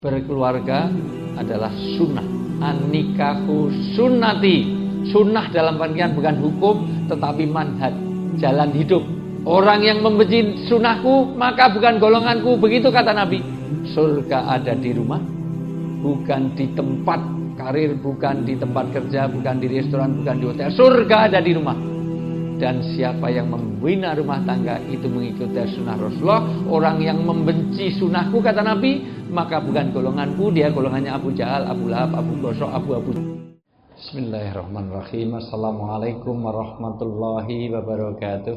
Berkeluarga adalah sunnah. An-nikahu sunnati. Sunnah dalam artian bukan hukum, tetapi manhaj, jalan hidup. Orang yang membenci sunnahku, maka bukan golonganku. Begitu kata Nabi. Surga ada di rumah, bukan di tempat karir, bukan di tempat kerja, bukan di restoran, bukan di hotel. Surga ada di rumah. Dan siapa yang membina rumah tangga itu mengikuti sunnah Rasulullah. Orang yang membenci sunnahku, kata Nabi, maka bukan golonganku, dia golongannya Abu Jahal, Abu Lahab, Abu Gosok, Abu. Bismillahirrahmanirrahim. Assalamualaikum warahmatullahi wabarakatuh.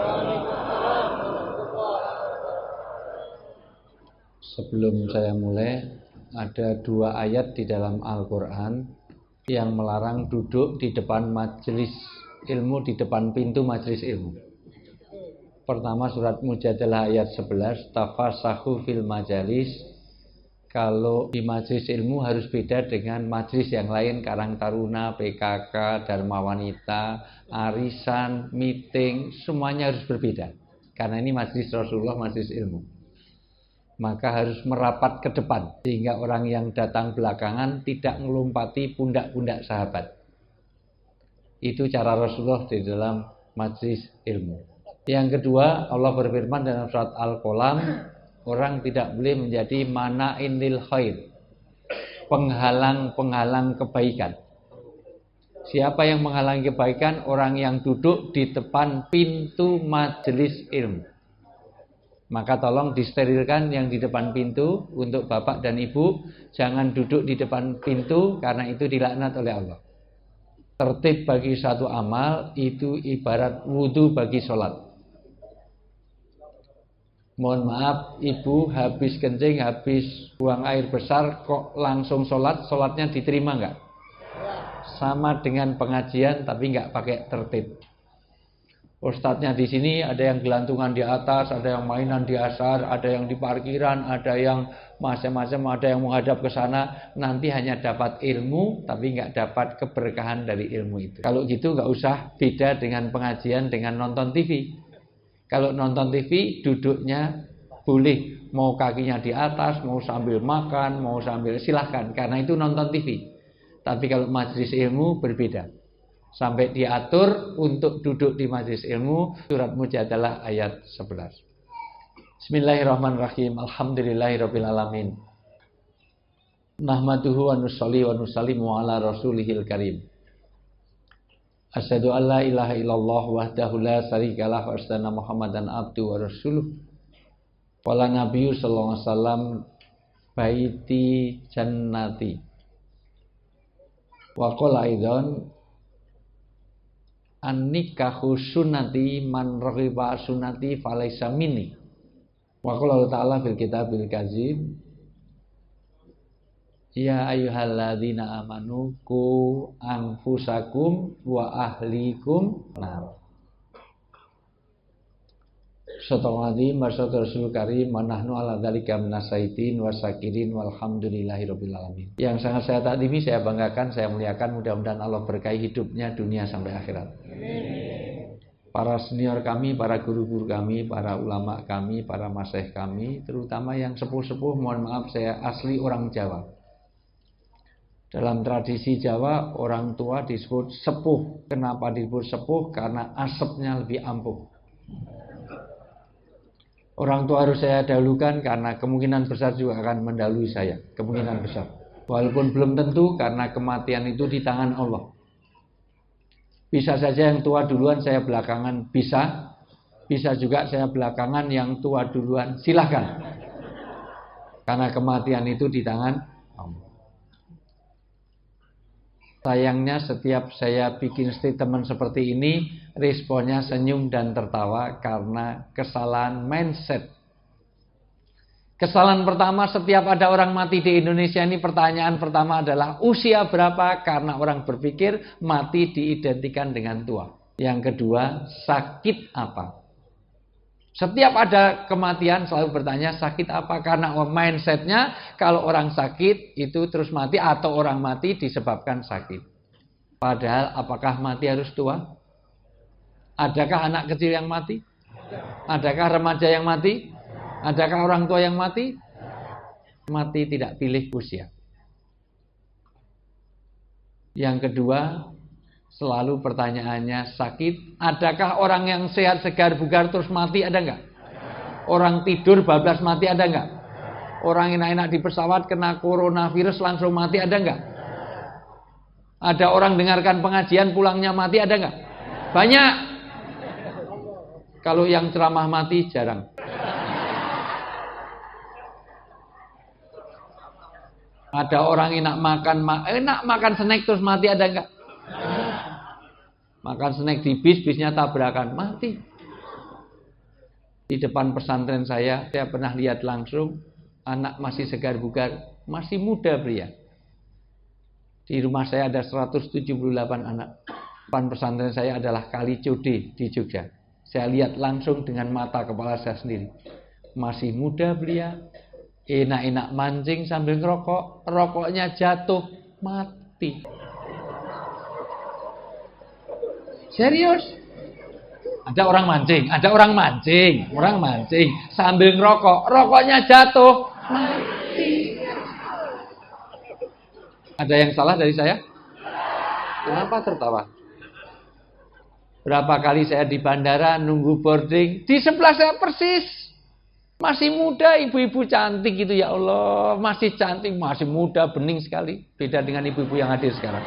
Sebelum saya mulai, ada dua ayat di dalam Al-Quran yang melarang duduk di depan majelis ilmu, di depan pintu majelis ilmu. Pertama surat Mujadalah ayat 11, tafasahu fil majalis. Kalau di majelis ilmu harus beda dengan majelis yang lain, Karang Taruna, PKK, Dharma Wanita, arisan, meeting, semuanya harus berbeda. Karena ini majelis Rasulullah, majelis ilmu. Maka harus merapat ke depan, sehingga orang yang datang belakangan tidak melompati pundak-pundak sahabat. Itu cara Rasulullah di dalam majelis ilmu. Yang kedua, Allah berfirman dalam surat Al-Qalam, orang tidak boleh menjadi mana'in lil khair, penghalang-penghalang kebaikan. Siapa yang menghalangi kebaikan? Orang yang duduk di depan pintu majelis ilmu. Maka tolong disterilkan yang di depan pintu. Untuk bapak dan ibu, jangan duduk di depan pintu, karena itu dilaknat oleh Allah. Tertib bagi satu amal itu ibarat wudhu bagi sholat. Mohon maaf, ibu habis kencing, habis buang air besar, kok langsung sholat, sholatnya diterima nggak? Sama dengan pengajian, tapi nggak pakai tertib. Ustadznya di sini ada yang gelantungan di atas, ada yang mainan di asar, ada yang di parkiran, ada yang macam-macam, ada yang menghadap ke sana. Nanti hanya dapat ilmu, tapi nggak dapat keberkahan dari ilmu itu. Kalau gitu nggak usah beda dengan pengajian, dengan nonton TV. Kalau nonton TV, duduknya boleh, mau kakinya di atas, mau sambil makan, mau sambil, silahkan, karena itu nonton TV. Tapi kalau majelis ilmu berbeda. Sampai diatur untuk duduk di majelis ilmu. Surat Mujadalah ayat 11. Bismillahirrahmanirrahim. Alhamdulillahirabbil alamin. Nahmaduhu wa nusalli wa nusallimu ala rasulihil karim. Asyhadu an la ilaha illallah wahdahu la syarikalah wa asyhadu anna Muhammadan abduhu wa rasuluh. Qala nabiyyu sallallahu alaihi wasallam baiti jannati. Wa qala aidan an-nikahu sunnati man raghiba sunnati falaysa minni. Wa qala ta'ala fil kitabil kazim, ya ayyuhalladzina amanu qu anfusakum wa ahlikum nar. Satawadi masyaallah Rasul Karim, manahnu ala dzalika minasaitin wasakirin walhamdulillahirabbil alamin. Yang sangat saya takdimi, saya banggakan, saya muliakan, mudah-mudahan Allah berkahi hidupnya dunia sampai akhirat. Para senior kami, para guru-guru kami, para ulama kami, para masyayikh kami, terutama yang sepuh-sepuh, mohon maaf saya asli orang Jawa. Dalam tradisi Jawa, orang tua disebut sepuh. Kenapa disebut sepuh? Karena asapnya lebih ampuh. Orang tua harus saya dahulukan karena kemungkinan besar juga akan mendahului saya. Kemungkinan besar. Walaupun belum tentu, karena kematian itu di tangan Allah. Bisa saja yang tua duluan, saya belakangan, bisa. Bisa juga saya belakangan, yang tua duluan, silahkan. Karena kematian itu di tangan Allah. Sayangnya setiap saya bikin statement seperti ini, responnya senyum dan tertawa karena kesalahan mindset. Kesalahan pertama, setiap ada orang mati di Indonesia ini, pertanyaan pertama adalah usia berapa? Karena orang berpikir mati diidentikan dengan tua. Yang kedua, sakit apa? Setiap ada kematian selalu bertanya sakit apa? Karena mindsetnya kalau orang sakit itu terus mati, atau orang mati disebabkan sakit. Padahal apakah mati harus tua? Adakah anak kecil yang mati? Adakah remaja yang mati? Adakah orang tua yang mati? Mati tidak pilih usia. Yang kedua, selalu pertanyaannya sakit. Adakah orang yang sehat, segar, bugar terus mati? Ada nggak? Orang tidur bablas mati ada nggak? Orang enak-enak di pesawat kena coronavirus langsung mati ada nggak? Ada orang dengarkan pengajian pulangnya mati ada nggak? Banyak. Kalau yang ceramah mati jarang. Ada orang enak makan snack terus mati ada nggak? Makan snack di bisnya tabrakan mati. Di depan pesantren saya pernah lihat langsung anak masih segar bugar, masih muda pria. Di rumah saya ada 178 anak. Depan pesantren saya adalah Kali Code di Jogja. Saya lihat langsung dengan mata kepala saya sendiri. Masih muda pria, enak-enak mancing sambil ngerokok, rokoknya jatuh, mati. Serius? Ada orang mancing sambil ngerokok, rokoknya jatuh, mati. Ada yang salah dari saya? Kenapa tertawa? Berapa kali saya di bandara nunggu boarding, di sebelah saya persis. Masih muda, ibu-ibu cantik gitu, ya Allah, masih cantik, masih muda, bening sekali. Beda dengan ibu-ibu yang hadir sekarang.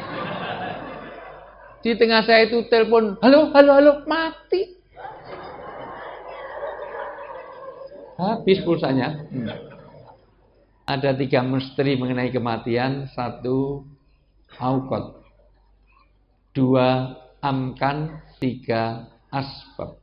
Di tengah saya itu telepon, halo, mati. Habis pulsanya. Ada 3 misteri mengenai kematian. 1 auqat, 2 amkan, 3 asbab.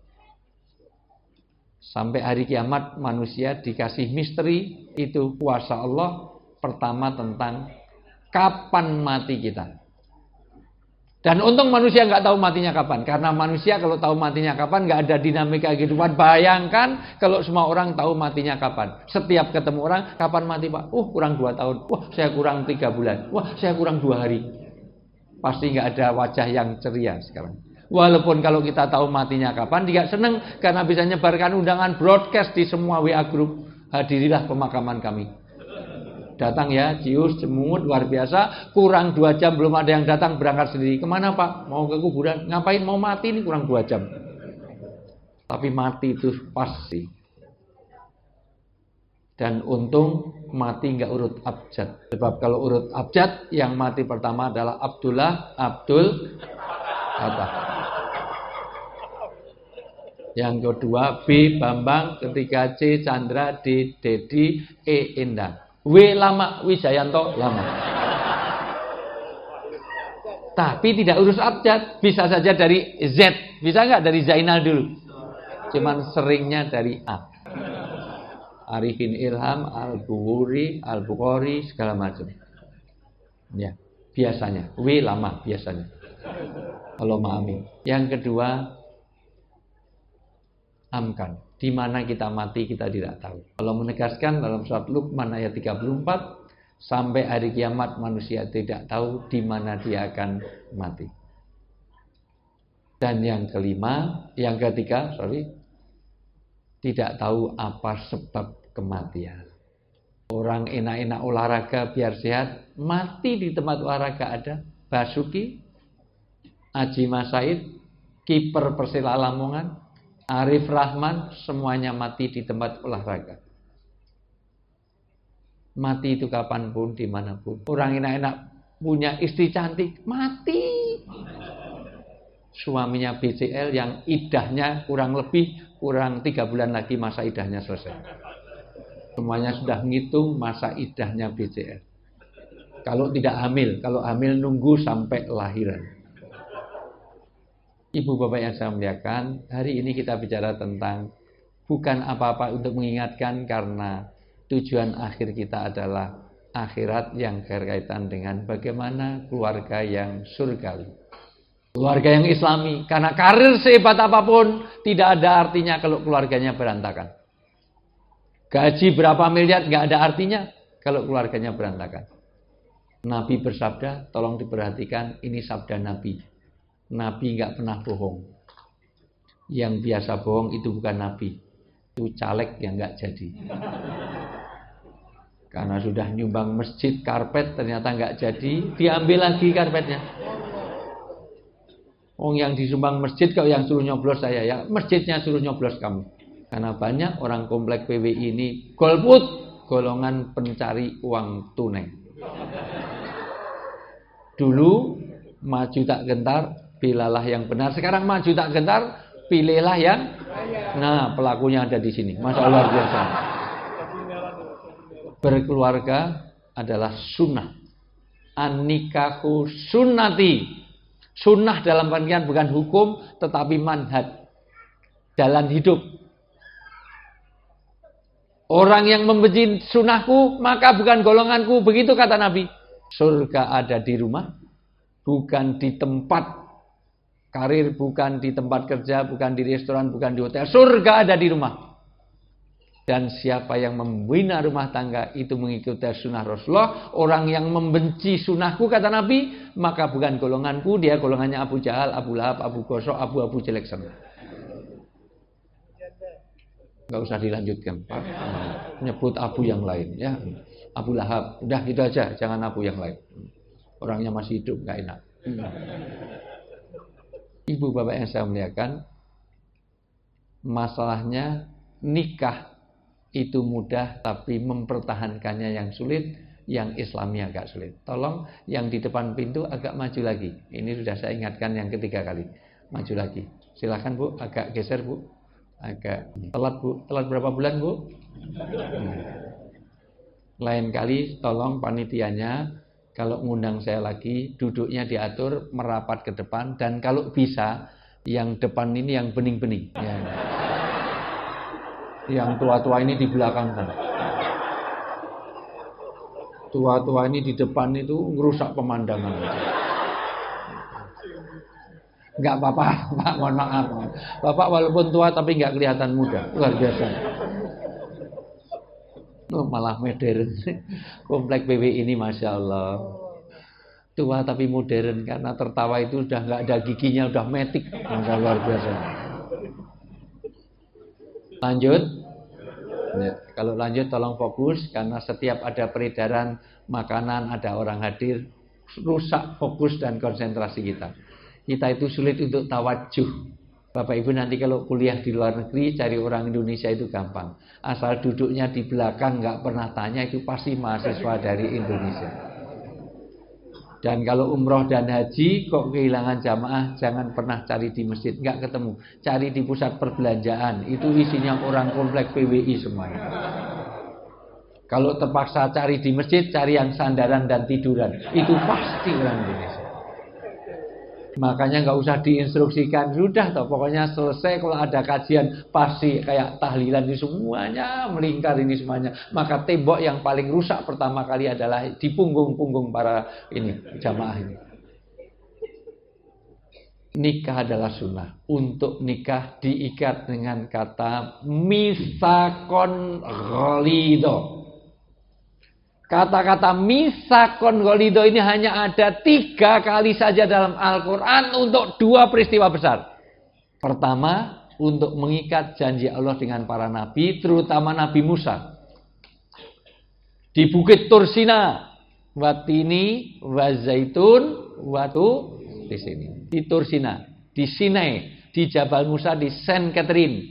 Sampai hari kiamat manusia dikasih misteri itu kuasa Allah. Pertama tentang kapan mati kita. Dan untung manusia nggak tahu matinya kapan. Karena manusia kalau tahu matinya kapan nggak ada dinamika kehidupan. Bayangkan kalau semua orang tahu matinya kapan. Setiap ketemu orang, kapan mati Pak? Kurang 2 tahun. Wah, saya kurang 3 bulan. Wah, saya kurang 2 hari. Pasti nggak ada wajah yang ceria sekarang. Walaupun kalau kita tahu matinya kapan, tidak senang karena bisa nyebarkan undangan broadcast di semua WA group. Hadirilah pemakaman kami. Datang ya, cius, jemut, luar biasa. Kurang 2 jam belum ada yang datang, berangkat sendiri. Kemana Pak? Mau ke kuburan. Ngapain mau mati ini kurang 2 jam. Tapi mati itu pasti. Dan untung mati nggak urut abjad. Sebab kalau urut abjad, yang mati pertama adalah Abdullah, Abdul, Hatta. Yang kedua B Bambang, ketiga C Chandra, D Dedi, E Endang. W Lama, Wijayanto Lama. Tapi tidak urus abjad, bisa saja dari Z. Bisa nggak dari Zainal dulu? Cuman seringnya dari A. Arifin Ilham, Al-Bukhari, Al-Bukhari, segala macam. Ya, biasanya. W Lama biasanya. Allah amin. Yang kedua amkan. Di mana kita mati kita tidak tahu. Allah menegaskan dalam surat Luqman ayat 34, sampai hari kiamat manusia tidak tahu di mana dia akan mati. Dan yang ketiga, tidak tahu apa sebab kematian. Orang enak-enak olahraga biar sehat, mati di tempat olahraga ada. Basuki, Aji Masaid, kiper Persela Lamongan, Arif Rahman, semuanya mati di tempat olahraga. Mati itu kapanpun, dimanapun. Orang enak-enak punya istri cantik, mati. Suaminya BCL yang idahnya kurang 3 bulan lagi masa idahnya selesai. Semuanya sudah menghitung masa idahnya BCL. Kalau tidak hamil, kalau hamil nunggu sampai lahiran. Ibu bapak yang saya muliakan, hari ini kita bicara tentang bukan apa-apa untuk mengingatkan, karena tujuan akhir kita adalah akhirat yang berkaitan dengan bagaimana keluarga yang surgawi, keluarga yang islami. Karena karir sehebat apapun tidak ada artinya kalau keluarganya berantakan. Gaji berapa miliar nggak ada artinya kalau keluarganya berantakan. Nabi bersabda, tolong diperhatikan, ini sabda Nabi. Nabi nggak pernah bohong. Yang biasa bohong itu bukan Nabi, itu caleg yang nggak jadi. Karena sudah nyumbang masjid karpet ternyata nggak jadi, diambil lagi karpetnya. Yang disumbang masjid, kau yang suruh nyoblos saya, ya masjidnya suruh nyoblos kamu. Karena banyak orang komplek PWI ini golput, golongan pencari uang tunai. Dulu maju tak gentar, pilihlah yang benar. Sekarang maju tak gentar, pilihlah yang. Nah, pelakunya ada di sini. Masya Allah biasa. Berkeluarga adalah sunnah. An-nikahu sunnati. Sunnah dalam artian bukan hukum, tetapi manhaj, jalan hidup. Orang yang membenci sunnahku, maka bukan golonganku. Begitu kata Nabi. Surga ada di rumah, bukan di tempat karir, bukan di tempat kerja, bukan di restoran, bukan di hotel. Surga ada di rumah. Dan siapa yang membina rumah tangga itu mengikuti sunnah Rasulullah. Orang yang membenci sunnahku, kata Nabi, maka bukan golonganku, dia golongannya Abu Jahal, Abu Lahab, Abu Gosok, Abu jelek sana. Nggak usah dilanjutkan, Pak. Nyebut Abu yang lain, ya. Abu Lahab, udah itu aja, jangan Abu yang lain. Orangnya masih hidup, nggak enak. Ibu bapak yang saya muliakan, masalahnya nikah itu mudah, tapi mempertahankannya yang sulit, yang Islami agak sulit. Tolong yang di depan pintu agak maju lagi. Ini sudah saya ingatkan yang ketiga kali. Maju lagi. Silahkan Bu, agak geser Bu. Agak telat Bu. Telat berapa bulan Bu? Lain kali tolong panitianya, kalau ngundang saya lagi, duduknya diatur merapat ke depan, dan kalau bisa yang depan ini yang bening-bening. Ya. Yang tua-tua ini di belakang kan. Tua-tua ini di depan itu ngerusak pemandangan. Enggak apa-apa, Pak, mohon maaf. Bapak walaupun tua tapi enggak kelihatan muda. Luar biasa. Malah modern. Komplek PWI ini Masya Allah. Tua tapi modern, karena tertawa itu udah enggak ada giginya, udah metik. Masya Allah, luar biasa. Lanjut. Ya, kalau lanjut tolong fokus, karena setiap ada peredaran makanan, ada orang hadir, rusak fokus dan konsentrasi kita. Kita itu sulit untuk tawajuh. Bapak Ibu nanti kalau kuliah di luar negeri, cari orang Indonesia itu gampang. Asal duduknya di belakang, nggak pernah tanya, itu pasti mahasiswa dari Indonesia. Dan kalau umroh dan haji kok kehilangan jamaah, jangan pernah cari di masjid, nggak ketemu. Cari di pusat perbelanjaan, itu isinya orang komplek PWI semuanya. Kalau terpaksa cari di masjid, cari yang sandaran dan tiduran, itu pasti orang Indonesia. Makanya nggak usah diinstruksikan, sudah toh, pokoknya selesai kalau ada kajian pasti kayak tahlilan ini semuanya melingkar ini semuanya. Maka tembok yang paling rusak pertama kali adalah di punggung-punggung para ini jamaah ini. Nikah adalah sunnah. Untuk nikah diikat dengan kata misakon ghalido. Kata-kata misakon ghalido ini hanya ada 3 kali saja dalam Al-Quran untuk 2 peristiwa besar. Pertama, untuk mengikat janji Allah dengan para nabi, terutama Nabi Musa. Di Bukit Tursina, watini, wazaitun, watu, di sini. Di Tursina, di Sinai, di Jabal Musa, di Saint Catherine.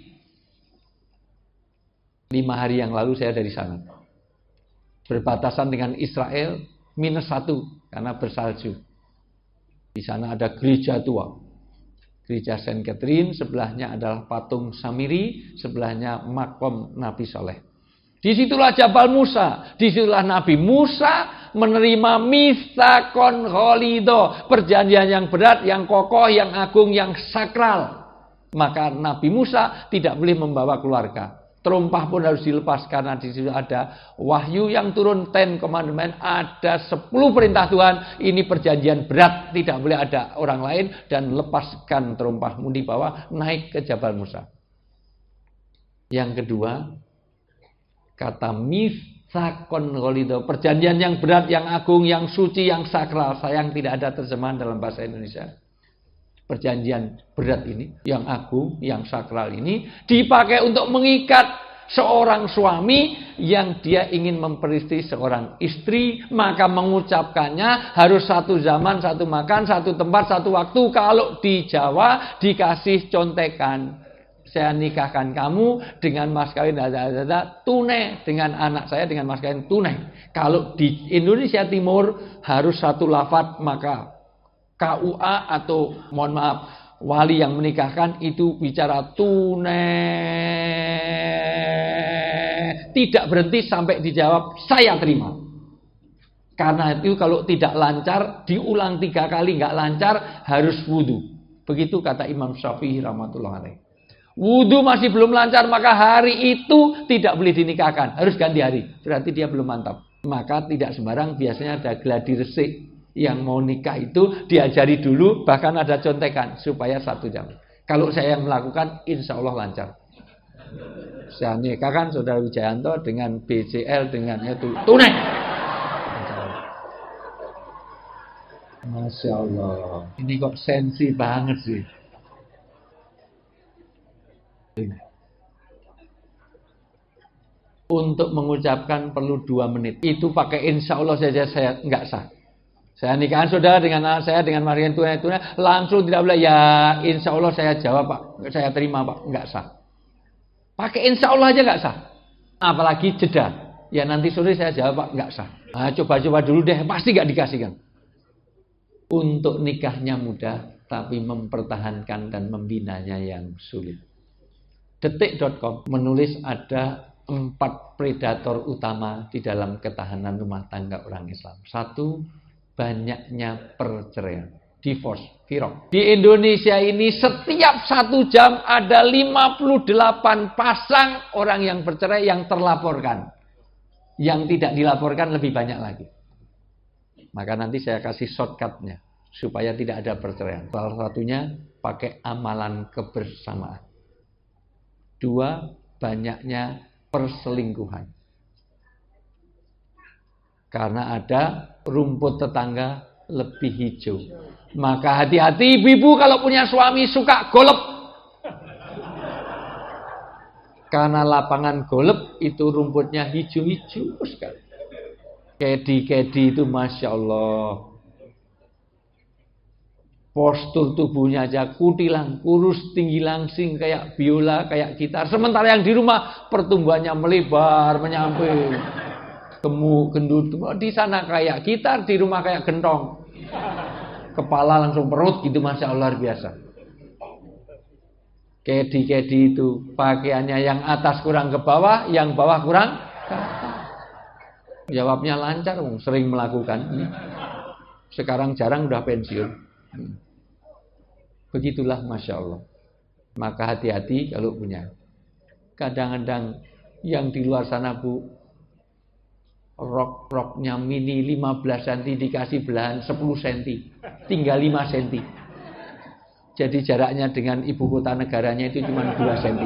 5 hari yang lalu saya dari sana. Berbatasan dengan Israel -1 karena bersalju. Di sana ada gereja tua, gereja Saint Catherine, sebelahnya adalah patung Samiri, sebelahnya makom Nabi Soleh. Disitulah Jabal Musa, disitulah Nabi Musa menerima misakon ghalido, perjanjian yang berat, yang kokoh, yang agung, yang sakral. Maka Nabi Musa tidak boleh membawa keluarga. Terumpah pun harus dilepas karena di situ ada wahyu yang turun 10 commandment, ada 10 perintah Tuhan. Ini perjanjian berat, tidak boleh ada orang lain, dan lepaskan terumpahmu di bawah, naik ke Jabal Musa. Yang kedua, kata misakon ghalido, perjanjian yang berat, yang agung, yang suci, yang sakral. Sayang tidak ada terjemahan dalam bahasa Indonesia. Perjanjian berat ini, yang agung, yang sakral ini dipakai untuk mengikat seorang suami yang dia ingin memperistri seorang istri, maka mengucapkannya harus satu zaman, satu makan, satu tempat, satu waktu. Kalau di Jawa dikasih contekan, saya nikahkan kamu dengan mas kawin tunai, dengan anak saya dengan mas kawin tunai. Kalau di Indonesia Timur harus satu lafadz, maka KUA atau mohon maaf wali yang menikahkan itu bicara tunai, tidak berhenti sampai dijawab saya terima. Karena itu kalau tidak lancar diulang 3 kali, nggak lancar harus wudu. Begitu kata Imam Syafi'i rahmatullah alaih. Wudu masih belum lancar, maka hari itu tidak boleh dinikahkan, harus ganti hari. Berarti dia belum mantap. Maka tidak sembarang, biasanya ada gladi resik. Yang mau nikah itu diajari dulu, bahkan ada contekan supaya 1 jam. Kalau saya yang melakukan, insya Allah lancar. Saya nikahkan Saudara Wijayanto dengan BCL dengan itu tunai. Masya Allah, ini kok sensi banget sih. Untuk mengucapkan perlu 2 menit. Itu pakai insya Allah saja saya nggak sah. Saya nikahan saudara dengan anak saya dengan marian tunai, langsung tidak boleh ya insya Allah saya jawab Pak, saya terima Pak, nggak sah. Pakai insya Allah aja nggak sah. Apalagi jeda. Ya nanti sore saya jawab Pak, nggak sah. Nah, coba-coba dulu deh, pasti nggak dikasihkan. Untuk nikahnya mudah, tapi mempertahankan dan membinanya yang sulit. Detik.com menulis ada 4 predator utama di dalam ketahanan rumah tangga orang Islam. 1, banyaknya perceraian, divorce, firaq. Di Indonesia ini setiap 1 jam ada 58 pasang orang yang bercerai yang terlaporkan. Yang tidak dilaporkan lebih banyak lagi. Maka nanti saya kasih shortcutnya supaya tidak ada perceraian. Salah satunya pakai amalan kebersamaan. 2, banyaknya perselingkuhan. Karena ada rumput tetangga lebih hijau. Maka hati-hati ibu-ibu kalau punya suami suka golep. Karena lapangan golep itu rumputnya hijau-hijau sekali. Kedi-kedi itu Masya Allah. Postur tubuhnya aja kutilang, kurus, tinggi langsing, kayak biola, kayak gitar. Sementara yang di rumah pertumbuhannya melebar, menyamping. Gemuk, gendut, di sana kayak gitar, di rumah kayak gentong. Kepala langsung perut gitu, Masya Allah luar biasa. Kedi-kedi itu pakaiannya yang atas kurang ke bawah, yang bawah kurang ke atas. Jawabnya lancar, sering melakukan. Sekarang jarang udah pensiun. Begitulah Masya Allah. Maka hati-hati kalau punya. Kadang-kadang yang di luar sana Bu, rok-roknya mini 15 cm dikasih belahan 10 cm, tinggal 5 cm. Jadi jaraknya dengan ibu kota negaranya itu cuma 2 cm.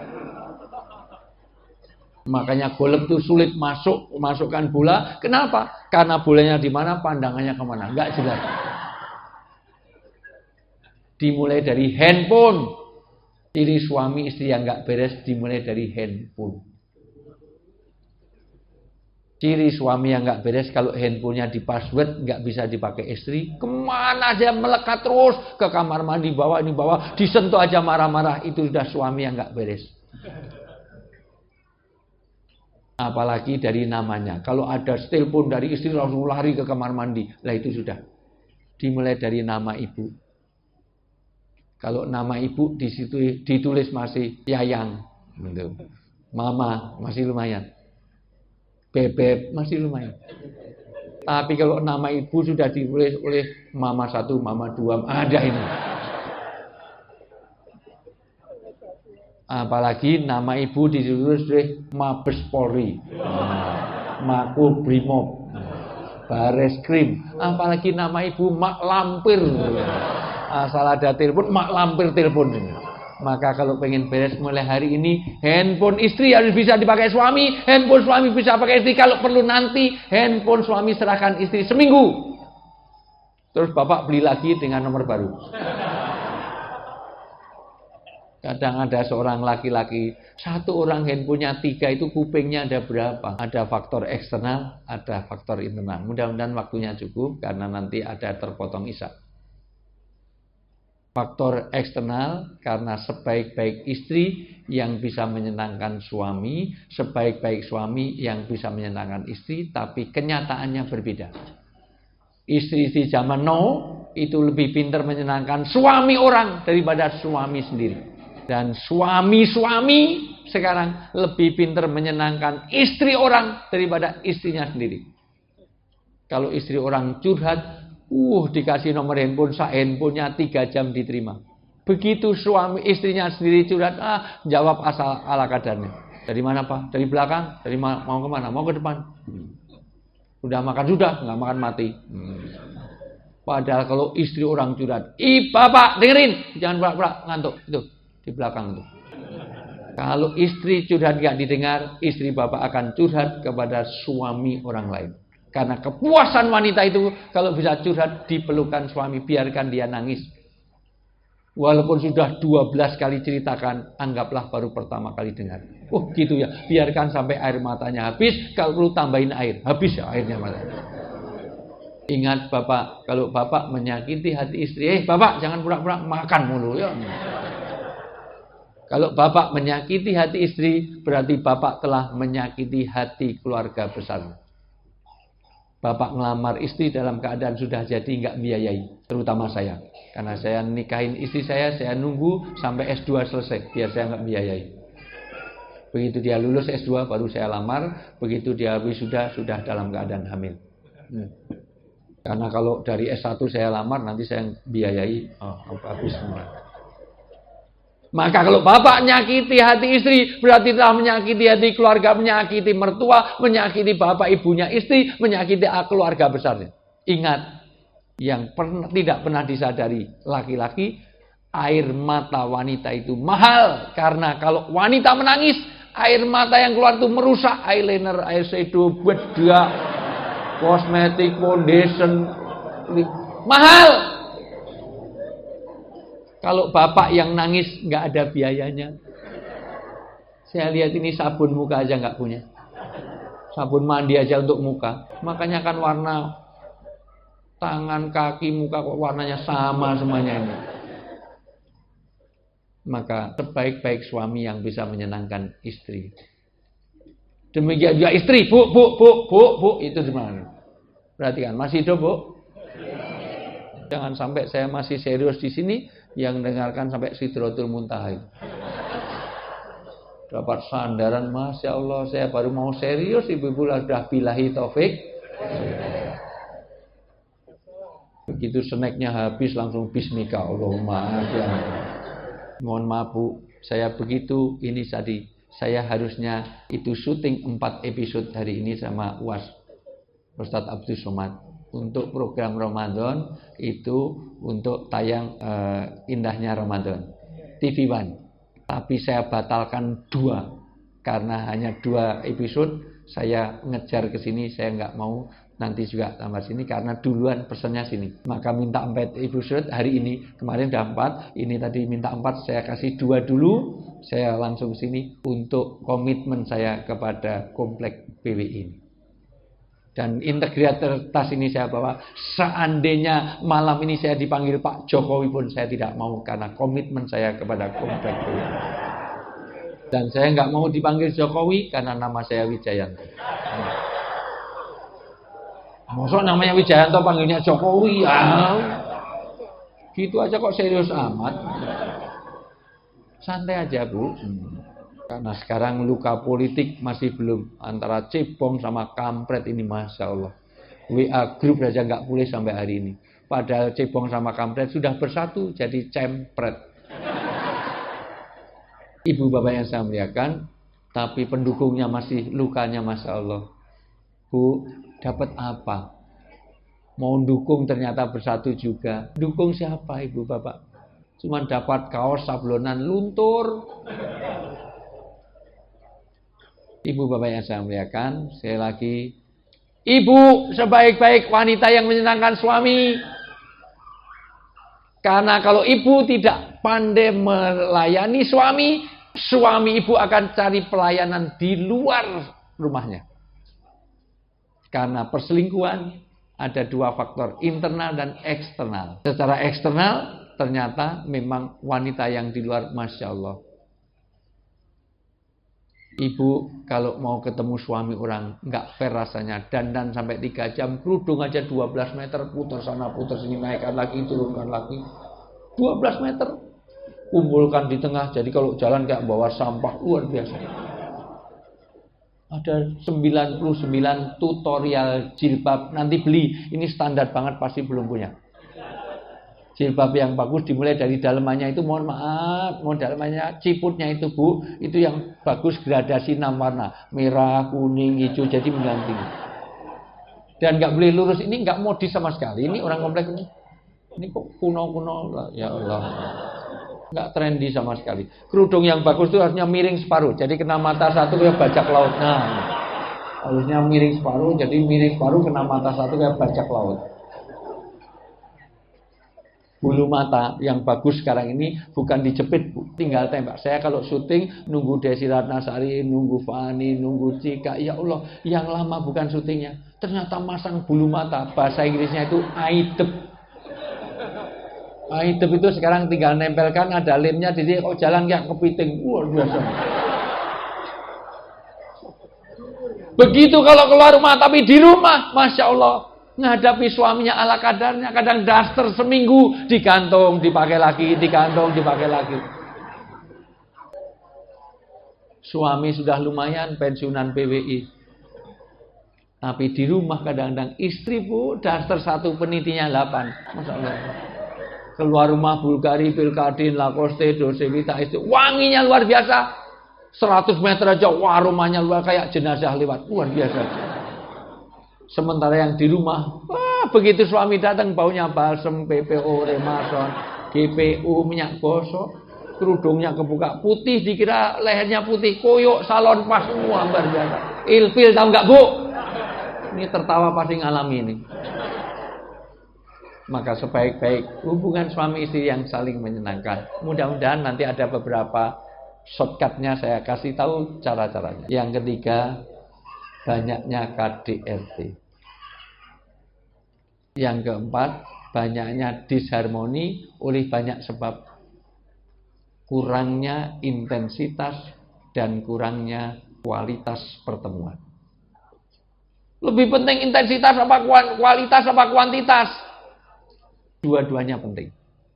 Makanya golep itu sulit masukkan bola. Kenapa? Karena bolanya di mana, pandangannya kemana, nggak jelas. Dimulai dari handphone. Ciri suami istri yang nggak beres dimulai dari handphone. Ciri suami yang nggak beres kalau handphonenya di password nggak bisa dipakai istri, kemana aja melekat terus, ke kamar mandi bawah ini bawah, disentuh aja marah-marah, itu sudah suami yang nggak beres. Apalagi dari namanya, kalau ada telepon dari istri langsung lari ke kamar mandi, lah itu sudah. Dimulai dari nama ibu. Kalau nama ibu di situ ditulis masih Yayang, gitu. Mama masih lumayan. Bebek masih lumayan. Tapi kalau nama ibu sudah ditulis oleh Mama 1, Mama 2, ada ini. Apalagi nama ibu ditulis oleh Mabes Polri, Mako Brimob, Bares Krim. Apalagi nama ibu Mak Lampir. Asal ada telepon, Mak Lampir telepon ini. Maka kalau pengen beres mulai hari ini, handphone istri harus bisa dipakai suami, handphone suami bisa pakai istri. Kalau perlu nanti handphone suami serahkan istri seminggu. Terus bapak beli lagi dengan nomor baru. Kadang ada seorang laki-laki, satu orang handphonenya 3 itu kupingnya ada berapa? Ada faktor eksternal, ada faktor internal. Mudah-mudahan waktunya cukup karena nanti ada terpotong isya. Faktor eksternal karena sebaik-baik istri yang bisa menyenangkan suami, sebaik-baik suami yang bisa menyenangkan istri, tapi kenyataannya berbeda. Istri-istri zaman now itu lebih pintar menyenangkan suami orang daripada suami sendiri. Dan suami-suami sekarang lebih pintar menyenangkan istri orang daripada istrinya sendiri. Kalau istri orang curhat, dikasih nomor handphone, handphonenya 3 jam diterima. Begitu suami istrinya sendiri curhat, jawab asal ala kadarnya. Dari mana Pak? Dari belakang? Dari mau kemana? Mau ke depan? Udah makan sudah? Nggak makan mati. Padahal kalau istri orang curhat, bapak dengerin, jangan pura-pura ngantuk itu. Di belakang itu. Kalau istri curhat gak didengar, istri bapak akan curhat kepada suami orang lain. Karena kepuasan wanita itu kalau bisa curhat di pelukan suami, biarkan dia nangis. Walaupun sudah 12 kali ceritakan, anggaplah baru pertama kali dengar. Gitu ya, biarkan sampai air matanya habis, kalau perlu tambahin air, habis ya airnya mata. Ingat bapak, kalau bapak menyakiti hati istri, bapak jangan pura-pura makan mulu ya. Kalau bapak menyakiti hati istri, berarti bapak telah menyakiti hati keluarga besar. Bapak ngelamar istri dalam keadaan sudah jadi nggak biayai, terutama saya. Karena saya nikahin istri saya nunggu sampai S2 selesai, biar saya nggak biayai. Begitu dia lulus S2 baru saya lamar, begitu dia wisuda sudah dalam keadaan hamil. Karena kalau dari S1 saya lamar, nanti saya biayai, habis semua. Maka kalau bapak menyakiti hati istri, berarti telah menyakiti hati keluarga, menyakiti mertua, menyakiti bapak ibunya istri, menyakiti keluarga besarnya. Ingat, yang tidak pernah disadari laki-laki, air mata wanita itu mahal. Karena kalau wanita menangis, air mata yang keluar itu merusak eyeliner, eyeshadow, bedak, kosmetik, foundation, mahal. Kalau bapak yang nangis nggak ada biayanya. Saya lihat ini sabun muka aja nggak punya. Sabun mandi aja untuk muka. Makanya kan warna tangan, kaki, muka kok warnanya sama semuanya ini. Maka sebaik-baik suami yang bisa menyenangkan istri. Demikian juga istri, bu, itu gimana? Perhatikan, masih hidup bu? Jangan sampai saya masih serius di sini. Yang dengarkan sampai Sidratul Muntaha. Dapat sandaran, Masya Allah, saya baru mau serius, ibu-ibu sudah bilahi taufik. Begitu snacknya habis langsung bismika Allahumma. Mohon maaf bu, saya begitu ini tadi. Saya harusnya itu syuting 4 episode hari ini sama UAS Ustadz Abdul Somad. Untuk program Ramadan itu untuk tayang indahnya Ramadan TV One. Tapi saya batalkan 2 karena hanya 2 episode. Saya ngejar ke sini, saya nggak mau nanti juga tambah sini karena duluan pesannya sini. Maka minta 4 episode hari ini, kemarin udah 4, ini tadi minta 4, saya kasih 2 dulu, saya langsung sini untuk komitmen saya kepada komplek PWI ini. Dan integritas ini saya bawa, seandainya malam ini saya dipanggil Pak Jokowi pun saya tidak mau, karena komitmen saya kepada komplek PWI. Dan saya nggak mau dipanggil Jokowi karena nama saya Wijayanto. Maksud namanya Wijayanto panggilnya Jokowi, gitu aja kok serius amat. Santai aja bu. Karena sekarang luka politik masih belum, antara cebong sama kampret ini Masya Allah. WA grup saja nggak boleh sampai hari ini. Padahal cebong sama kampret sudah bersatu jadi cempret. Ibu bapak yang saya muliakan, tapi pendukungnya masih lukanya Masya Allah. Bu, dapat apa? Mau dukung ternyata bersatu juga. Dukung siapa ibu bapak? Cuman dapat kaos sablonan luntur. Ibu bapak yang saya muliakan, sekali lagi, ibu sebaik-baik wanita yang menyenangkan suami. Karena kalau ibu tidak pandai melayani suami, suami ibu akan cari pelayanan di luar rumahnya. Karena perselingkuhan ada dua faktor, internal dan eksternal. Secara eksternal ternyata memang wanita yang di luar, Masya Allah. Ibu kalau mau ketemu suami orang nggak fair rasanya, dandan sampai 3 jam, kerudung aja 12 meter, putar sana putar sini, naikkan lagi, turunkan lagi, 12 meter, kumpulkan di tengah. Jadi kalau jalan kayak bawa sampah, luar biasa. Ada 99 tutorial jilbab, nanti beli, ini standar banget, pasti belum punya. Jilbab yang bagus dimulai dari dalamannya itu, mohon maaf, dalamannya ciputnya itu Bu, itu yang bagus gradasi 6 warna, merah, kuning, hijau, jadi mengganti. Dan nggak boleh lurus, ini nggak modis sama sekali. Ini orang komplek ini kok kuno-kuno, ya Allah, nggak trendy sama sekali. Kerudung yang bagus itu harusnya miring separuh, jadi kena mata satu kayak bajak laut. Nah, harusnya miring separuh, jadi miring separuh kena mata satu kayak bajak laut. Bulu mata yang bagus sekarang ini bukan dijepit, Bu, tinggal tembak. Saya kalau syuting nunggu Desi Ratnasari, nunggu Fani, nunggu Cika, ya Allah, yang lama bukan syutingnya, ternyata masang bulu mata, bahasa Inggrisnya itu aidep. Aidep itu sekarang tinggal nempelkan, ada lemnya, jadi kok jalan kayak kepiting, luar biasa. Begitu kalau keluar rumah, tapi di rumah, Masya Allah, menghadapi suaminya ala kadarnya, kadang daster seminggu digantung, dipakai lagi, digantung, dipakai lagi. Suami sudah lumayan pensiunan PWI, tapi di rumah kadang-kadang istri Bu, daster satu penitinya 8. Masya Allah. Keluar rumah Bulgari, Pilkadin, Lacoste, Dolce Vita, itu wanginya luar biasa. 100 meter aja, wah rumahnya luar kayak jenazah lewat, luar biasa. Sementara yang di rumah, begitu suami datang baunya balsem, PPO, Remason, GPU, minyak gosok, kerudungnya kebuka putih, dikira lehernya putih, koyok, salon pas semua, luar biasa. Ilfil, tahu nggak Bu? Ini tertawa pasti ngalami ini. Maka sebaik-baik hubungan suami istri yang saling menyenangkan. Mudah-mudahan nanti ada beberapa shortcutnya, saya kasih tahu cara-caranya. Yang ketiga, banyaknya KDRT. Yang keempat, banyaknya disharmoni oleh banyak sebab. Kurangnya intensitas dan kurangnya kualitas pertemuan. Lebih penting intensitas apa kualitas apa kuantitas? Dua-duanya penting.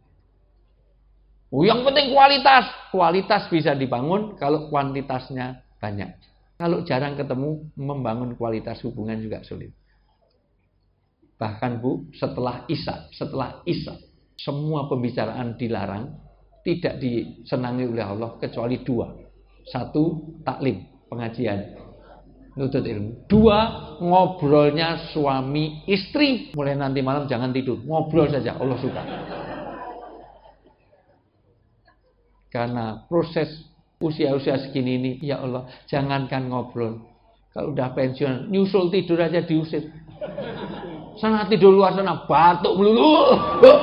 Yang penting kualitas. Kualitas bisa dibangun kalau kuantitasnya banyak. Kalau jarang ketemu, membangun kualitas hubungan juga sulit. Bahkan Bu, setelah Isya, semua pembicaraan dilarang, tidak disenangi oleh Allah kecuali 2. 1, taklim, pengajian, nuntut ilmu. 2, ngobrolnya suami istri. Mulai nanti malam jangan tidur, ngobrol saja, Allah suka. Karena proses usia-usia segini ini, ya Allah, jangankan ngobrol. Kalau udah pensiun, nyusul tidur aja diusir. Sana tidur luar sana, batuk melulu.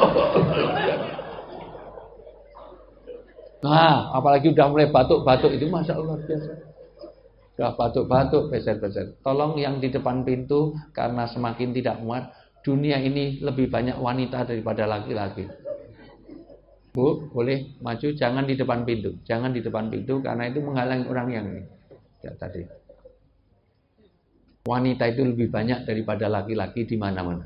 Nah, apalagi udah mulai batuk-batuk itu, Masya Allah, biasa. Udah batuk-batuk, beser-beser. Tolong yang di depan pintu, karena semakin tidak muat, dunia ini lebih banyak wanita daripada laki-laki. Bu, boleh maju, jangan di depan pintu. Jangan di depan pintu, karena itu menghalangi orang yang ini. Ya, tadi. Wanita itu lebih banyak daripada laki-laki di mana-mana.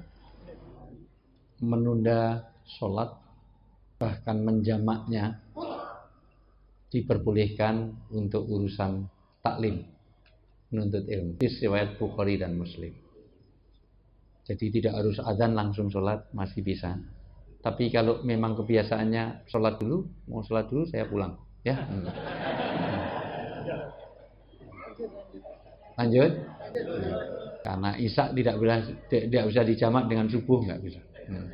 Menunda sholat, bahkan menjamaknya, diperbolehkan untuk urusan taklim, menuntut ilmu. Riwayat Bukhari dan Muslim. Jadi tidak harus adzan langsung sholat, masih bisa. Tapi kalau memang kebiasaannya sholat dulu, mau sholat dulu saya pulang, ya. Lanjut. Karena Isya tidak bisa dijamak dengan subuh, nggak bisa.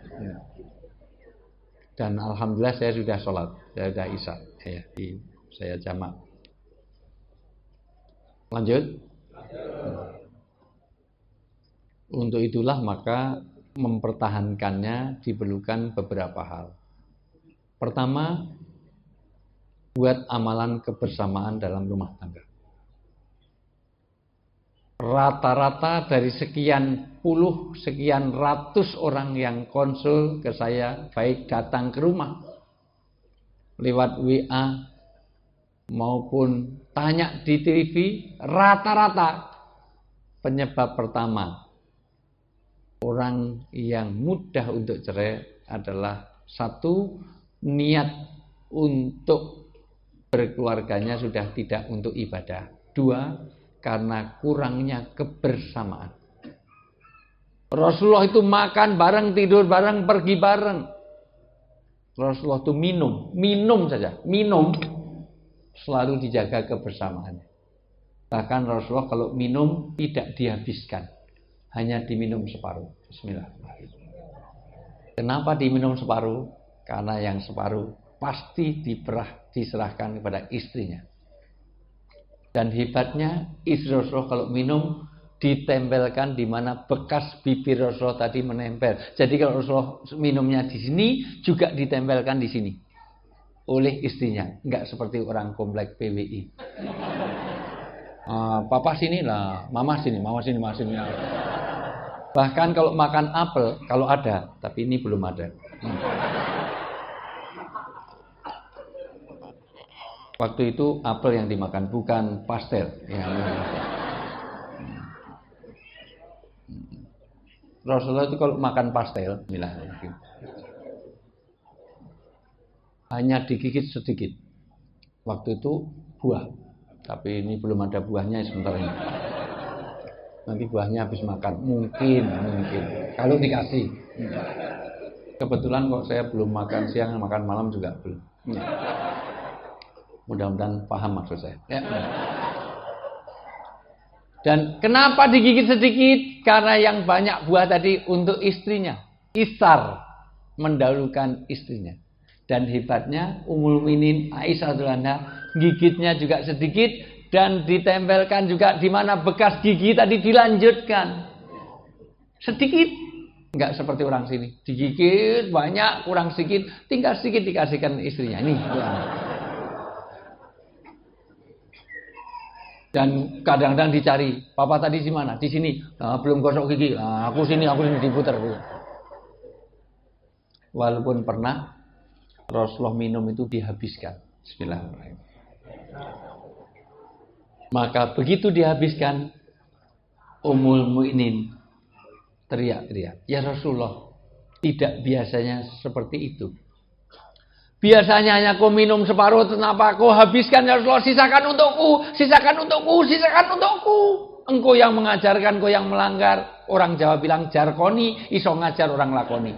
Dan alhamdulillah saya sudah sholat, saya sudah Isya, saya jamak. Lanjut. Untuk itulah maka mempertahankannya diperlukan beberapa hal. Pertama, buat amalan kebersamaan dalam rumah tangga. Rata-rata dari sekian puluh, sekian ratus orang yang konsul ke saya, baik datang ke rumah lewat WA maupun tanya di TV, rata-rata penyebab pertama orang yang mudah untuk cerai adalah satu, niat untuk berkeluarganya sudah tidak untuk ibadah. Dua, karena kurangnya kebersamaan. Rasulullah itu makan bareng, tidur bareng, pergi bareng. Rasulullah itu minum saja, minum selalu dijaga kebersamaannya. Bahkan Rasulullah kalau minum tidak dihabiskan, hanya diminum separuh. Bismillahirrahmanirrahim. Kenapa diminum separuh? Karena yang separuh pasti diserahkan kepada istrinya. Dan hebatnya istri Rasulullah kalau minum ditempelkan di mana bekas bibir Rasulullah tadi menempel. Jadi kalau Rasulullah minumnya di sini juga ditempelkan di sini oleh istrinya. Enggak seperti orang komplek PWI. Papa sini lah, mama sini, mama sini, mama sini. Bahkan kalau makan apel, kalau ada, tapi ini belum ada. Waktu itu apel yang dimakan, bukan pastel. Rasulullah itu kalau makan pastel, hanya digigit sedikit. Waktu itu buah, tapi ini belum ada buahnya sebentar ini. Nanti buahnya habis makan, mungkin. Kalau dikasih. Kebetulan kok saya belum makan siang, makan malam juga belum. Mudah-mudahan paham maksud saya. Ya. Dan kenapa digigit sedikit? Karena yang banyak buah tadi untuk istrinya. Isar, mendahulukan istrinya. Dan hebatnya Ummul Mukminin Aisyah radhiyallahu anha gigitnya juga sedikit dan ditempelkan juga di mana bekas gigi tadi dilanjutkan. Sedikit. Enggak seperti orang sini. Digigit banyak, kurang sedikit, tinggal sedikit dikasihkan istrinya. Ini. Dan kadang-kadang dicari, papa tadi di mana? Di sini. Belum gosok gigi. Aku sini diputar. Walaupun pernah Rasulullah minum itu dihabiskan. Bismillahirrahmanirrahim. Maka begitu dihabiskan, Ummul Mukminin teriak-teriak, "Ya Rasulullah, tidak biasanya seperti itu. Biasanya hanya kau minum separuh, kenapa kau habiskan ya Rasulullah? Sisakan untukku. Engkau yang mengajarkan, engkau yang melanggar." Orang Jawa bilang jarkoni, iso ngajar orang lakoni.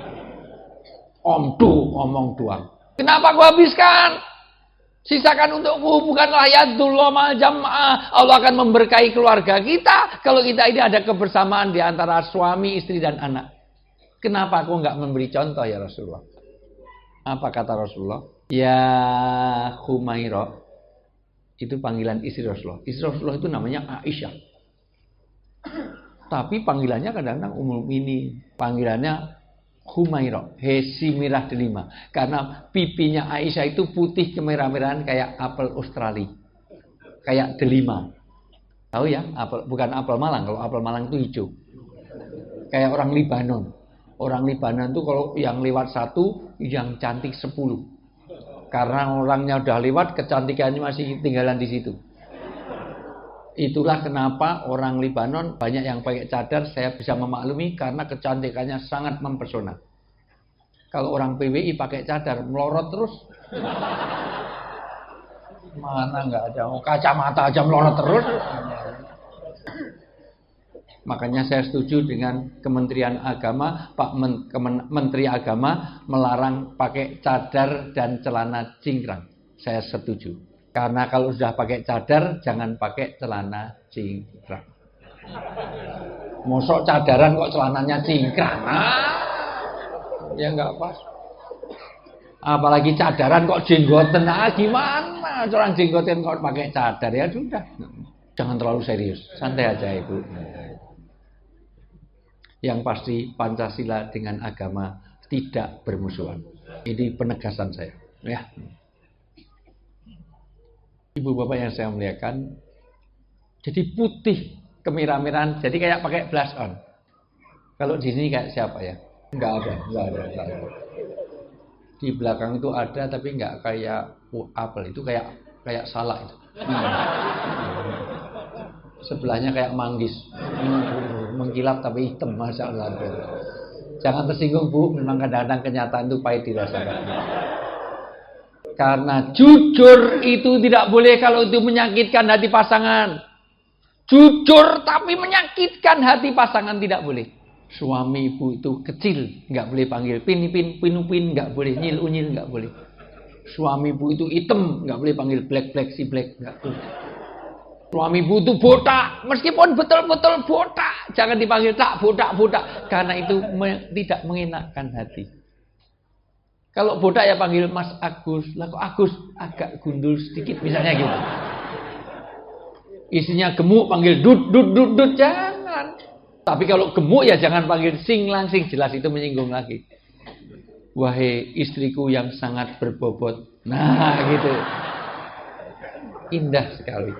Omong doang. Kenapa kau habiskan? Sisakan untukku, bukanlah yadullah mal jam'ah. Allah akan memberkahi keluarga kita kalau kita ini ada kebersamaan di antara suami, istri dan anak. Kenapa kau enggak memberi contoh ya Rasulullah? Apa kata Rasulullah? Ya Humairah. Itu panggilan istri Rasulullah. Istri Rasulullah itu namanya Aisyah. Tapi panggilannya kadang-kadang Ummul Mukminin. Panggilannya Humairah. Hesimirah delima. Karena pipinya Aisyah itu putih kemerah-merahan kayak apel Australia. Kayak delima. Tahu ya? Bukan apel Malang. Kalau apel Malang itu hijau. Kayak orang Libanon. Orang Libanon itu kalau yang lewat 1, yang cantik 10. Karena orangnya udah lewat, kecantikannya masih tinggalan di situ. Itulah kenapa orang Libanon banyak yang pakai cadar, saya bisa memaklumi karena kecantikannya sangat mempesona. Kalau orang PWI pakai cadar, melorot terus. Mana nggak ada, kacamata aja melorot terus. Makanya saya setuju dengan Kementerian Agama, Pak Menteri Agama melarang pakai cadar dan celana cingkrang. Saya setuju. Karena kalau sudah pakai cadar, jangan pakai celana cingkrang. Mosok cadaran kok celananya cingkrang? Ya nggak pas. Apalagi cadaran kok jenggoten, gimana? Orang jenggoten kok pakai cadar, ya sudah. Jangan terlalu serius, santai aja Ibu. Yang pasti Pancasila dengan agama tidak bermusuhan. Ini penegasan saya. Ya. Ibu bapak yang saya muliakan, jadi putih kemerah-merahan, jadi kayak pakai blush on. Kalau di sini kayak siapa ya? Enggak ada. Di belakang itu ada tapi enggak kayak apel, itu kayak salak itu. Sebelahnya kayak manggis, mengkilap tapi hitam, masya Allah. Jangan tersinggung Bu, memang kadang-kadang kenyataan itu pahit dirasakan. Karena jujur itu tidak boleh kalau itu menyakitkan hati pasangan. Jujur tapi menyakitkan hati pasangan tidak boleh. Suami ibu itu kecil, nggak boleh panggil pin, pinupin, nggak boleh nyil-unyil, nggak boleh. Suami ibu itu hitam, nggak boleh panggil black, si black, nggak boleh. Suami ibu itu botak, meskipun betul-betul botak, jangan dipanggil tak botak, karena itu tidak mengenakkan hati. Kalau botak ya panggil Mas Agus, lah kok Agus agak gundul sedikit misalnya gitu. Isinya gemuk panggil dut, jangan. Tapi kalau gemuk ya jangan panggil sing langsing, jelas itu menyinggung lagi. Wahai istriku yang sangat berbobot. Nah, gitu. Indah sekali.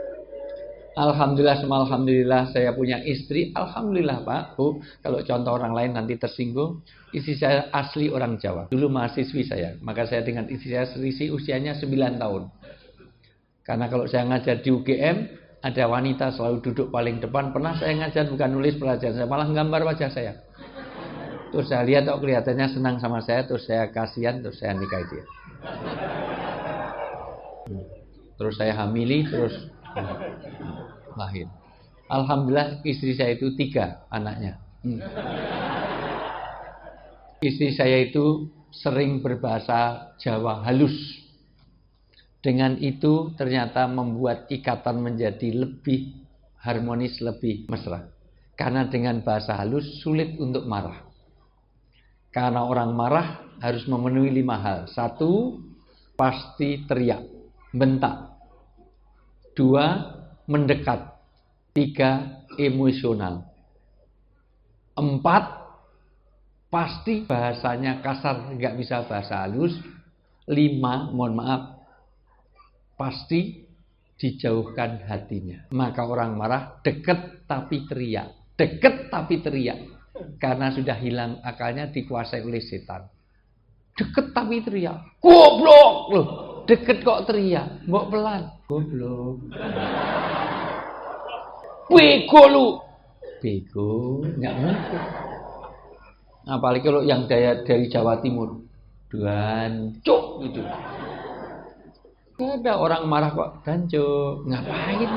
Alhamdulillah saya punya istri. Alhamdulillah Pak, Bu. Kalau contoh orang lain nanti tersinggung. Istri saya asli orang Jawa. Dulu mahasiswi saya. Maka saya dengan istri saya selisih usianya 9 tahun. Karena kalau saya ngajar di UGM, ada wanita selalu duduk paling depan. Pernah saya ngajar bukan nulis pelajaran, saya malah gambar wajah saya. Terus saya lihat kok kelihatannya senang sama saya, terus saya kasihan, terus saya nikahi dia. Terus saya hamili, terus lahir. Alhamdulillah istri saya itu 3 anaknya. Istri saya itu sering berbahasa Jawa halus. Dengan itu ternyata membuat ikatan menjadi lebih harmonis, lebih mesra. Karena dengan bahasa halus sulit untuk marah. Karena orang marah harus memenuhi 5 hal. 1, pasti teriak, bentak. 2, mendekat. 3, emosional. 4, pasti bahasanya kasar, nggak bisa bahasa halus. 5, mohon maaf, pasti dijauhkan hatinya. Maka orang marah deket tapi teriak. Karena sudah hilang akalnya, dikuasai oleh setan. Deket tapi teriak. Goblok loh. Deket kok teriak. Mbok pelan. Goblok. Bego lu. Bego. Nggak mungkin. Apalagi kalau yang dari Jawa Timur. Dancuk gitu. Gak ada orang marah kok dancuk. Ngapain?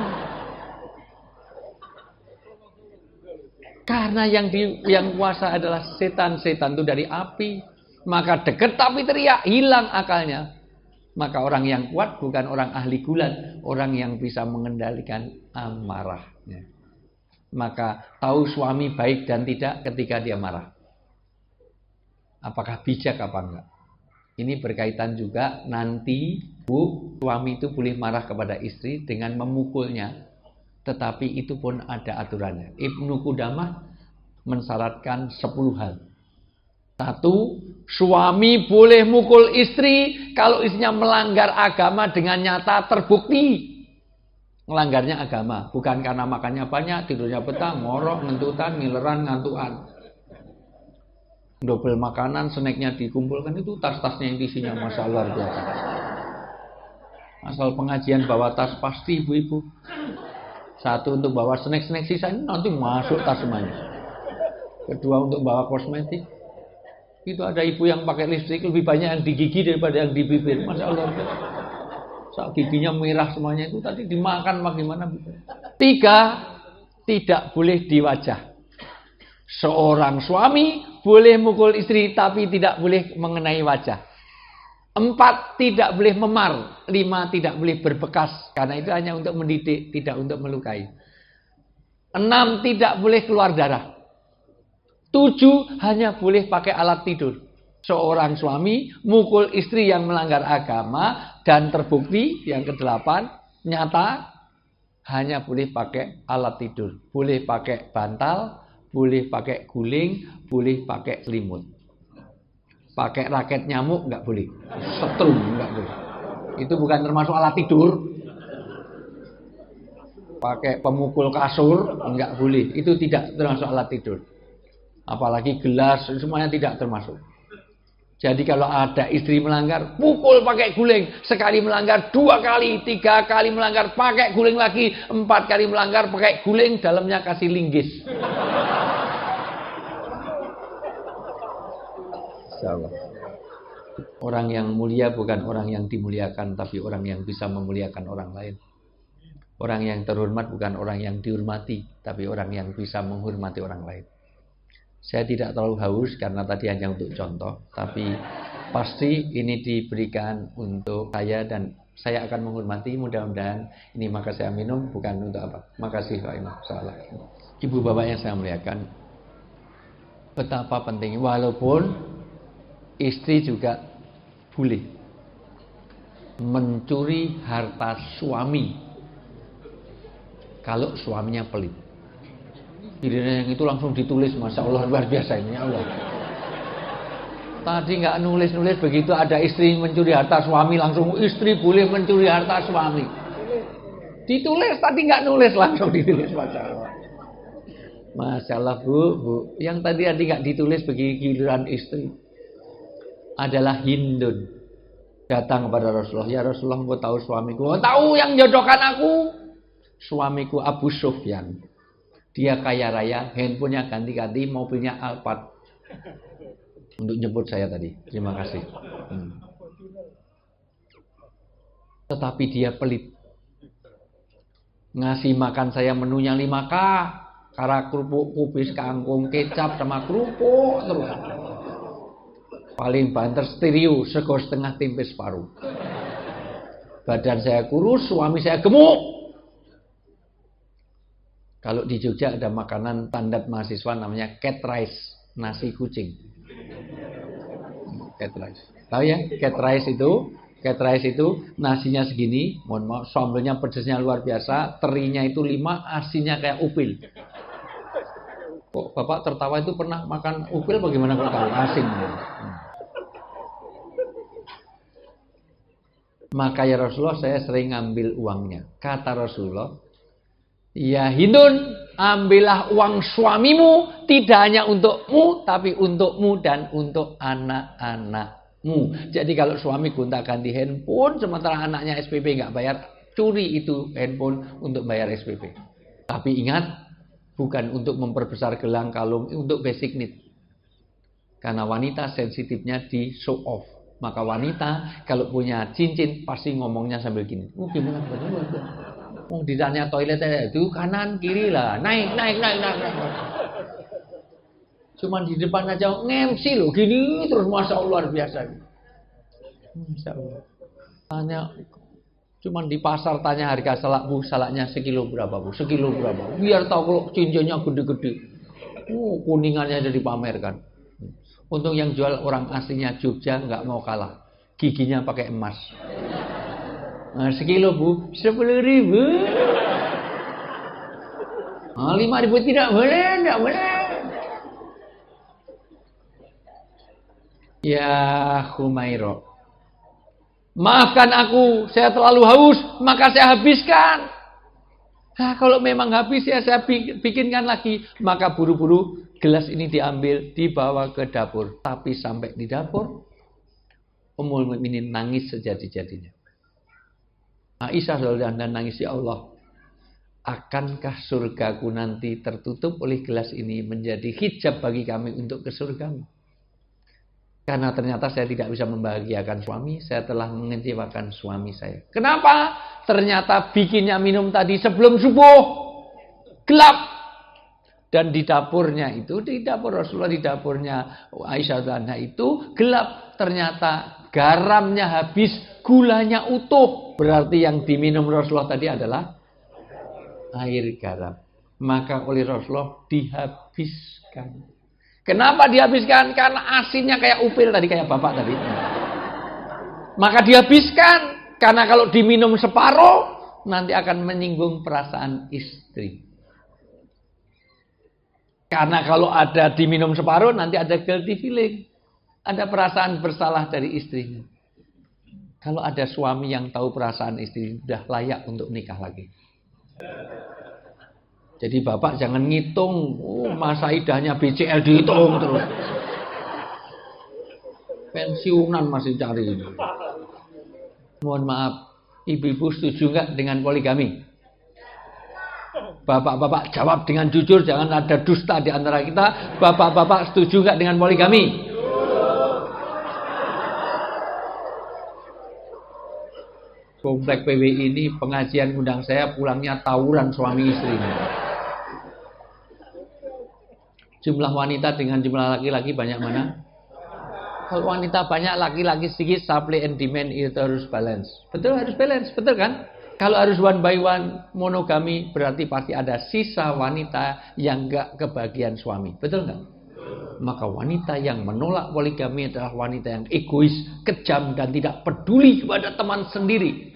Karena yang kuasa adalah setan itu dari api. Maka deket tapi teriak, hilang akalnya. Maka orang yang kuat bukan orang ahli gulat, orang yang bisa mengendalikan amarahnya. Maka tahu suami baik dan tidak ketika dia marah. Apakah bijak apa enggak? Ini berkaitan juga nanti Bu, suami itu boleh marah kepada istri dengan memukulnya. Tetapi itu pun ada aturannya. Ibnu Qudamah mensyaratkan 10 hal. 1, suami boleh mukul istri kalau istrinya melanggar agama dengan nyata terbukti. Melanggarnya agama, bukan karena makannya banyak, tidurnya petang, ngorok, ngentutan, ngileran, ngantuan. Double makanan, snacknya dikumpulkan, itu tas-tasnya yang isinya, masya Allah biasa. Asal pengajian bawa tas pasti ibu-ibu. 1 untuk bawa snack-snack sisa ini nanti masuk tas semuanya. 2 untuk bawa kosmetik. Itu ada ibu yang pakai lipstik lebih banyak yang di gigi daripada yang di bibir. Masya Allah. Saat giginya merah semuanya itu tadi dimakan bagaimana? 3, tidak boleh di wajah. Seorang suami boleh mukul istri tapi tidak boleh mengenai wajah. 4, tidak boleh memar. 5, tidak boleh berbekas. Karena itu hanya untuk mendidik, tidak untuk melukai. 6, tidak boleh keluar darah. 7, hanya boleh pakai alat tidur. Seorang suami mukul istri yang melanggar agama dan terbukti, yang ke-8, nyata, hanya boleh pakai alat tidur. Boleh pakai bantal, boleh pakai guling, boleh pakai selimut. Pakai raket nyamuk nggak boleh, setrum nggak boleh. Itu bukan termasuk alat tidur, pakai pemukul kasur, enggak boleh. Itu tidak termasuk alat tidur. Apalagi gelas, semuanya tidak termasuk. Jadi kalau ada istri melanggar, pukul pakai guling. Sekali melanggar 2 kali, 3 kali melanggar pakai guling lagi, 4 kali melanggar pakai guling, dalamnya kasih linggis. Insyaallah. Orang yang mulia bukan orang yang dimuliakan, tapi orang yang bisa memuliakan orang lain. Orang yang terhormat bukan orang yang dihormati, tapi orang yang bisa menghormati orang lain. Saya tidak terlalu haus karena tadi hanya untuk contoh, tapi pasti ini diberikan untuk saya dan saya akan menghormati. Mudah-mudahan ini maka saya minum bukan untuk apa. Makasih Pak Imam. Salah. Ibu bapak yang saya muliakan, betapa pentingnya walaupun istri juga boleh mencuri harta suami kalau suaminya pelit. Dirinya yang itu langsung ditulis, Masya Allah luar biasa ini, ya Allah. Tadi nggak nulis-nulis, begitu ada istri mencuri harta suami langsung istri boleh mencuri harta suami. Ditulis, tadi nggak nulis langsung ditulis, Masya Allah. Masya Allah bu, yang tadi nggak ditulis bagi giliran istri adalah Hindun datang kepada Rasulullah. Ya Rasulullah, engkau tahu suamiku? Oh, tahu, yang jodohkan aku suamiku Abu Sufyan. Dia kaya raya, handphonenya ganti-ganti, mobilnya Alphard. Untuk nyebut saya tadi. Terima kasih. Tetapi dia pelit. Ngasih makan saya menunya 5K. Kara kerupuk, kubis, kangkung, kecap, sama kerupuk terus. Paling banter stereo, sego setengah tempe separuh. Badan saya kurus, suami saya gemuk. Kalau di Jogja ada makanan standar mahasiswa namanya cat rice, nasi kucing. Cat rice. Tahu ya? Cat rice itu nasinya segini, mohon maaf, sambelnya pedasnya luar biasa, terinya itu 5, asinnya kayak upil. Kok Bapak tertawa itu pernah makan upil bagaimana kok tahu asin? Maka ya Rasulullah, saya sering ngambil uangnya. Kata Rasulullah, ya Hindun, ambillah uang suamimu, tidak hanya untukmu, tapi untukmu dan untuk anak-anakmu. Jadi kalau suami gonta-ganti handphone, sementara anaknya SPP nggak bayar, curi itu handphone untuk bayar SPP. Tapi ingat, bukan untuk memperbesar gelang kalung, untuk basic need. Karena wanita sensitifnya di show off. Maka wanita kalau punya cincin pasti ngomongnya sambil gini. Gimana? Ditanya toiletnya itu kanan kiri lah, naik. Cuman di depan aja ngemsi loh, gini terus, Masya Allah luar biasa. Masya Allah. Tanya, cuman di pasar tanya harga salak bu, salaknya sekilo berapa bu? Sekilo berapa? Biar tahu kalau cincinnya gede-gede. Kuningannya jadi dipamerkan. Untung yang jual orang aslinya Jogja nggak mau kalah, giginya pakai emas. Nah, sekilo bu, 10.000. 5.000 tidak boleh. Ya Humairo, maafkan aku, saya terlalu haus, maka saya habiskan. Nah, kalau memang habis ya saya bikinkan lagi. Maka buru-buru gelas ini diambil, dibawa ke dapur. Tapi sampai di dapur, Ummul Mukminin nangis sejadi-jadinya. Aisyah dan nangis, ya Allah, akankah surgaku nanti tertutup oleh gelas ini menjadi hijab bagi kami untuk ke surgamu? Karena ternyata saya tidak bisa membahagiakan suami, saya telah mengecewakan suami saya. Kenapa? Ternyata bikinnya minum tadi sebelum subuh, gelap. Dan di dapurnya itu, di dapur Rasulullah, di dapurnya Aisyah Anha itu gelap. Ternyata garamnya habis, gulanya utuh. Berarti yang diminum Rasulullah tadi adalah air garam. Maka oleh Rasulullah dihabiskan. Kenapa dihabiskan? Karena asinnya kayak upil tadi, kayak bapak tadi. Maka dihabiskan. Karena kalau diminum separuh, nanti akan menyinggung perasaan istri. Karena kalau ada diminum separuh, nanti ada guilty feeling. Ada perasaan bersalah dari istrinya. Kalau ada suami yang tahu perasaan istri, sudah layak untuk nikah lagi. Jadi bapak jangan ngitung, masa idahnya BCL dihitung terus. Pensiunan masih cari ini. Mohon maaf, ibu-ibu setuju nggak dengan poligami? Bapak-bapak jawab dengan jujur, jangan ada dusta di antara kita. Bapak-bapak setuju nggak dengan poligami? Komplek PW ini pengajian undang saya, pulangnya tawuran suami istri. Jumlah wanita dengan jumlah laki-laki banyak mana? Kalau wanita banyak, laki-laki sedikit, supply and demand itu harus balance. Betul, harus balance, betul kan? Kalau harus one by one monogami, berarti pasti ada sisa wanita yang gak kebagian suami. Betul nggak? Maka wanita yang menolak poligami adalah wanita yang egois, kejam, dan tidak peduli kepada teman sendiri.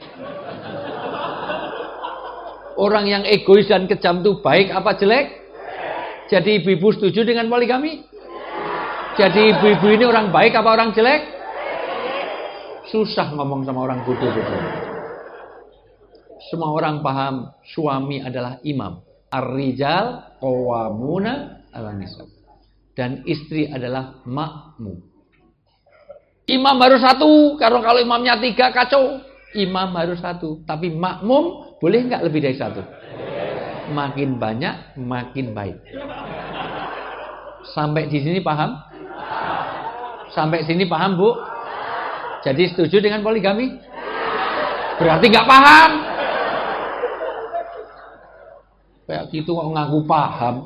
Orang yang egois dan kejam itu baik apa jelek? Jadi ibu-ibu setuju dengan poligami? Jadi ibu-ibu ini orang baik apa orang jelek? Susah ngomong sama orang bodoh-bodoh. Semua orang paham suami adalah imam. Ar-rijal qawwamuna 'alan nisa. Dan istri adalah makmum. Imam harus satu. Karena kalau imamnya 3 kacau. Imam harus satu. Tapi makmum boleh nggak lebih dari 1? Makin banyak, makin baik. Sampai di sini paham? Sampai sini paham, Bu? Jadi setuju dengan poligami? Berarti nggak paham. Kayak gitu kok ngaku paham.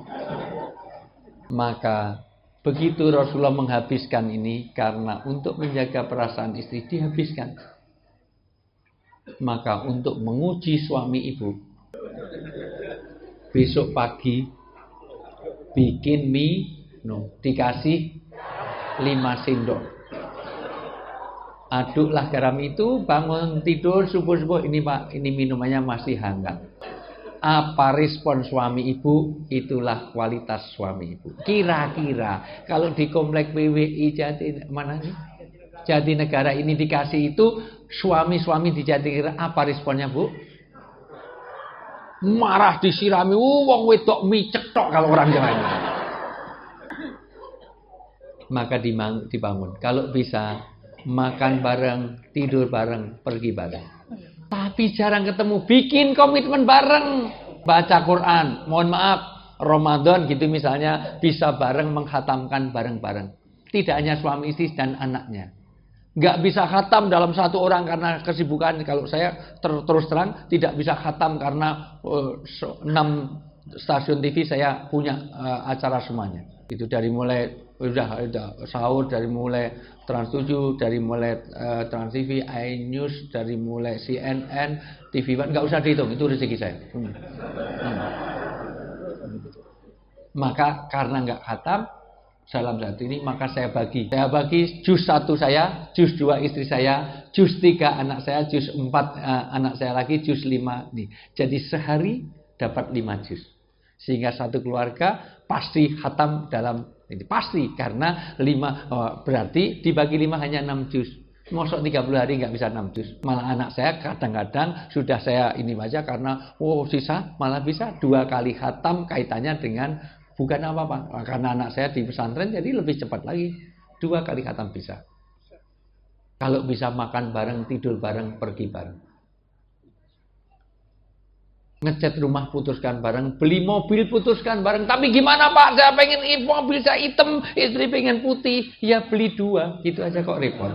Maka begitu Rasulullah menghabiskan ini karena untuk menjaga perasaan istri dihabiskan. Maka untuk menguji suami ibu, besok pagi bikin mie, dikasih 5 sendok. Aduklah garam itu, bangun tidur subuh-subuh, ini Pak, ini minumannya masih hangat. Apa respon suami ibu? Itulah kualitas suami ibu. Kira-kira kalau di komplek PWI Jatinegara ini dikasih itu, suami-suami di Jatinegara apa responnya, Bu? Marah disirami, wong wedok micek tok kalau orang Jawa ini. Maka dibangun. Kalau bisa makan bareng, tidur bareng, pergi bareng. Tapi jarang ketemu, bikin komitmen bareng. Baca Quran, mohon maaf, Ramadan gitu misalnya, bisa bareng menghatamkan bareng-bareng. Tidak hanya suami istri dan anaknya. Nggak bisa khatam dalam satu orang karena kesibukan. Kalau saya terus terang tidak bisa khatam karena 6 stasiun TV saya punya acara semuanya. Itu dari mulai udah sahur, dari mulai Trans 7, dari mulai Trans TV, iNews, dari mulai CNN, TV One, nggak usah dihitung, itu rezeki saya. Maka karena nggak khatam dalam satu ini, maka saya bagi juz 1 saya, juz 2 istri saya, juz 3 anak saya, juz 4 anak saya lagi, juz 5 nih. Jadi sehari dapat 5 juz. Sehingga satu keluarga pasti khatam dalam ini. Pasti, karena 5 berarti dibagi 5 hanya 6 juz. Mosok 30 hari nggak bisa 6 juz. Malah anak saya kadang-kadang sudah saya ini baca karena sisa malah bisa 2 kali khatam, kaitannya dengan bukan apa-apa. Karena anak saya di pesantren jadi lebih cepat lagi. 2 kali khatam bisa. Kalau bisa makan bareng, tidur bareng, pergi bareng. Ngecat rumah putuskan bareng, beli mobil putuskan bareng. Tapi gimana Pak, saya pengen mobil saya hitam, istri pengen putih. Ya beli 2, gitu aja kok repot.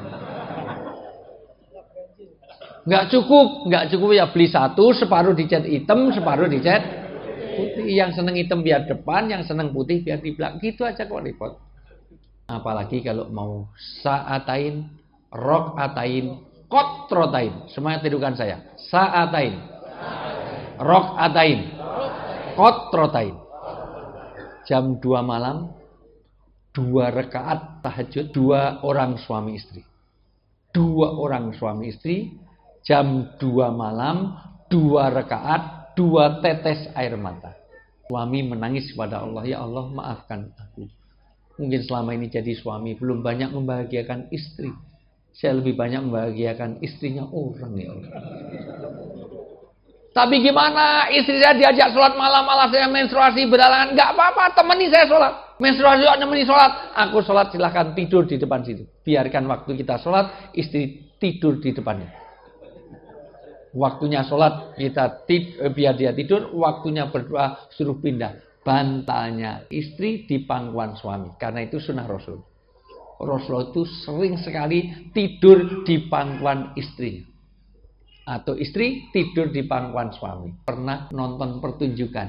Nggak cukup ya beli 1, separuh dicat hitam, separuh dicat putih. Yang seneng hitam biar depan, yang seneng putih biar di belakang. Gitu aja kok repot. Apalagi kalau mau sa'atain, rok'atain, kotrotain. Semuanya tidukan saya. Sa'atain, rok'atain, kotrotain. Jam 2 malam 2 rakaat tahajud, 2 orang suami istri. 2 orang suami istri, jam 2 malam 2 rakaat, 2 tetes air mata. Suami menangis kepada Allah, ya Allah maafkan aku. Mungkin selama ini jadi suami belum banyak membahagiakan istri. Saya lebih banyak membahagiakan istrinya orang, ya Allah. Tapi gimana? Istri saya diajak sholat malam, malah saya menstruasi beralangan. Nggak apa-apa, temani saya sholat. Menstruasi temani sholat. Aku sholat, silahkan tidur di depan situ. Biarkan waktu kita sholat, istri tidur di depannya. Waktunya sholat, biar dia tidur. Waktunya berdoa, suruh pindah. Bantalnya istri di pangkuan suami. Karena itu sunnah Rasul. Rasulullah itu sering sekali tidur di pangkuan istrinya. Atau istri tidur di pangkuan suami. Pernah nonton pertunjukan.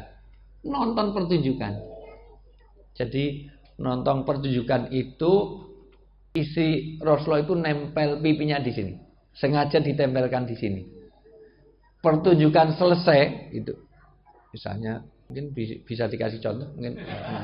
Jadi nonton pertunjukan itu istri Rasulullah itu nempel pipinya di sini. Sengaja ditempelkan di sini. Pertunjukan selesai itu. Misalnya mungkin bisa dikasih contoh mungkin.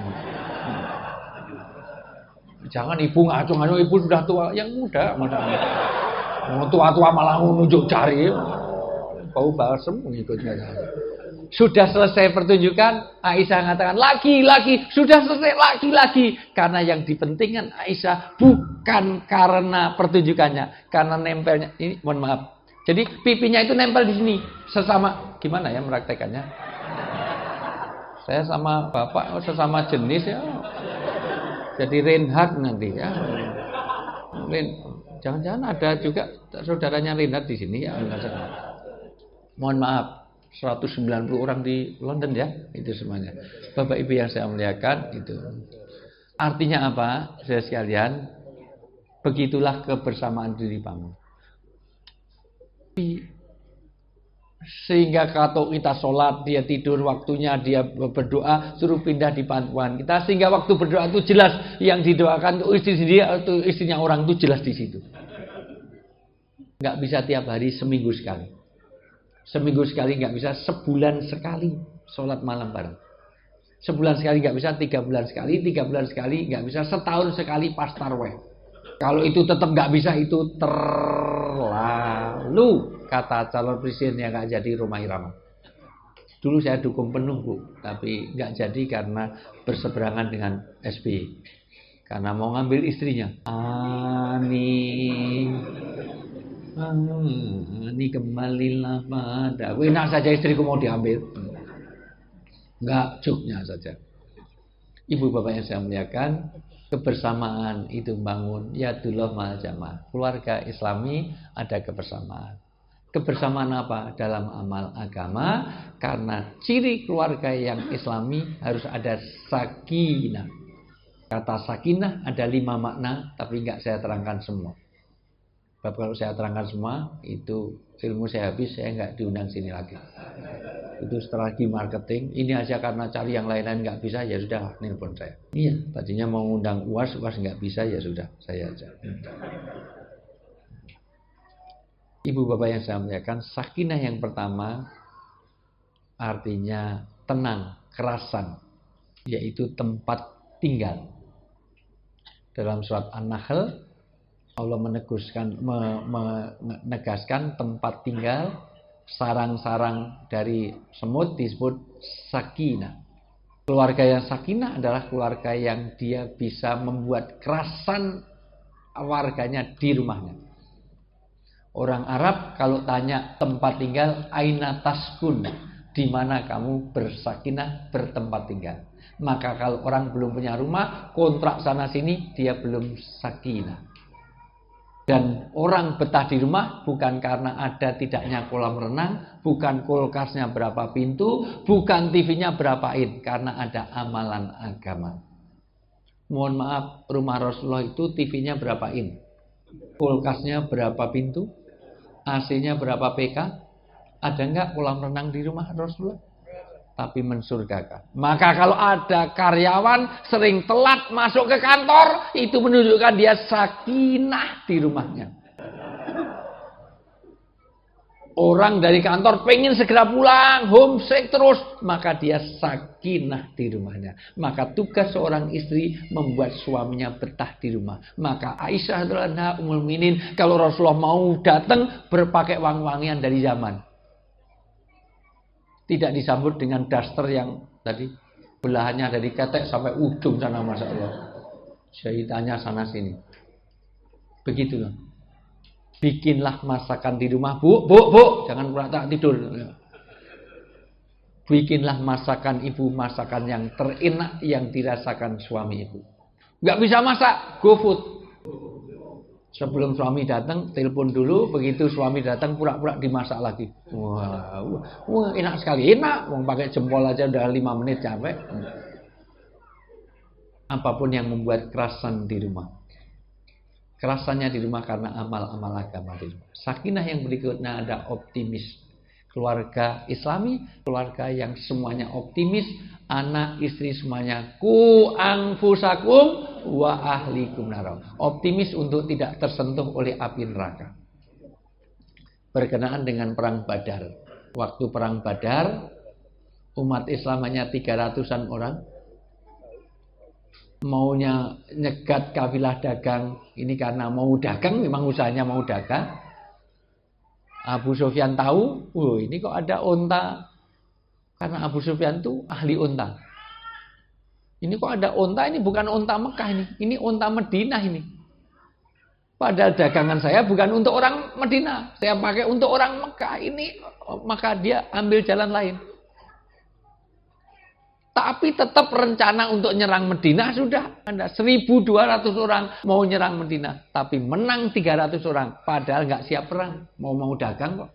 Jangan ibu ngacung-ngacung, ibu sudah tua, yang muda. Tua-tua malah menunjuk jari, bau balsem mengikutnya. Sudah selesai pertunjukan, Aisyah mengatakan lagi, sudah selesai lagi. Karena yang dipentingkan Aisyah bukan karena pertunjukannya, karena nempelnya. Ini mohon maaf. Jadi pipinya itu nempel di sini, sesama. Gimana ya meraktekannya? Saya sama bapak sesama jenis ya. Jadi Reinhard nanti ya. Jangan-jangan ada juga saudaranya Reinhard di sini ya. Mohon maaf, 190 orang di London ya, itu semuanya. Bapak Ibu yang saya muliakan itu. Artinya apa? Saudara sekalian, begitulah kebersamaan itu dibangun. Sehingga kalau kita sholat, dia tidur waktunya, dia berdoa, suruh pindah di pangkuan kita. Sehingga waktu berdoa itu jelas, yang didoakan itu istri sendiri atau istrinya orang itu jelas di situ. Nggak bisa tiap hari, seminggu sekali. Seminggu sekali nggak bisa, sebulan sekali sholat malam bareng. Sebulan sekali nggak bisa, 3 bulan sekali, 3 bulan sekali nggak bisa, setahun sekali pas tarawih. Kalau itu tetap nggak bisa, itu terlalu, kata calon presiden yang nggak jadi Rhoma Irama. Dulu saya dukung penuh Bu, tapi nggak jadi karena berseberangan dengan SBY. Karena mau ngambil istrinya. Ini kembalilah pada. Enak saja istriku mau diambil. Enggak, cuknya saja. Ibu bapak yang saya muliakan, kebersamaan itu bangun yadullah ma'al jamaah. Keluarga Islami ada kebersamaan. Kebersamaan apa? Dalam amal agama. Karena ciri keluarga yang Islami harus ada sakinah. Kata sakinah ada 5 makna, tapi enggak saya terangkan semua. Sebab kalau saya terangkan semua, itu ilmu saya habis, saya enggak diundang sini lagi. Itu strategi marketing. Ini aja karena cari yang lain-lain nggak bisa, ya sudah nelpon saya. Iya, tadinya mau ngundang UAS nggak bisa, ya sudah saya aja. Ibu bapak yang saya muliakan, sakinah yang pertama artinya tenang, kerasan, yaitu tempat tinggal. Dalam surat An-Nahl Allah menegaskan tempat tinggal. Sarang-sarang dari semut disebut sakinah. Keluarga yang sakinah adalah keluarga yang dia bisa membuat kerasan warganya di rumahnya. Orang Arab kalau tanya tempat tinggal, aina taskun, di mana kamu bersakinah bertempat tinggal. Maka kalau orang belum punya rumah, kontrak sana sini, dia belum sakinah. Dan orang betah di rumah bukan karena ada tidaknya kolam renang, bukan kulkasnya berapa pintu, bukan TV-nya berapa in, karena ada amalan agama. Mohon maaf, rumah Rasulullah itu TV-nya berapa in, kulkasnya berapa pintu, AC-nya berapa PK, ada enggak kolam renang di rumah Rasulullah? Tapi mensurgakan. Maka kalau ada karyawan sering telat masuk ke kantor, itu menunjukkan dia sakinah di rumahnya. Orang dari kantor pengen segera pulang, homesick terus, maka dia sakinah di rumahnya. Maka tugas seorang istri membuat suaminya betah di rumah. Maka Aisyah radhiyallahu ummul mukminin, kalau Rasulullah mau datang berpakai wangi-wangian dari zaman. Tidak disambut dengan daster yang tadi belahannya dari ketek sampai ujung sana, masya Allah. Jahitannya sana sini. Begitulah. Bikinlah masakan di rumah, bu, jangan pura tak tidur. Bikinlah masakan ibu, masakan yang terenak yang dirasakan suami ibu. Nggak bisa masak, GoFood. Sebelum suami datang, telepon dulu. Begitu suami datang, pura-pura dimasak lagi. Wah, enak sekali. Enak, mau pakai jempol aja udah 5 menit capek. Apapun yang membuat kerasan di rumah. Kerasannya di rumah karena amal-amal agama di rumah. Sakinah yang berikutnya ada optimis. Keluarga Islami, keluarga yang semuanya optimis, anak istri semuanya ku anfusakum wa ahlikum naro. Optimis untuk tidak tersentuh oleh api neraka. Berkenaan dengan perang Badar. Waktu perang Badar, umat Islam hanya 300-an orang. Maunya nyegat kafilah dagang, ini karena mau dagang, memang usahanya mau dagang. Abu Sufyan tahu, ini kok ada onta. Karena Abu Sufyan itu ahli onta. Ini kok ada onta, ini bukan onta Mekah ini onta Madinah ini. Padahal dagangan saya bukan untuk orang Madinah, saya pakai untuk orang Mekah ini, maka dia ambil jalan lain. Tapi tetap rencana untuk nyerang Madinah sudah ada 1.200 orang mau nyerang Madinah, tapi menang 300 orang, padahal nggak siap perang, mau dagang kok.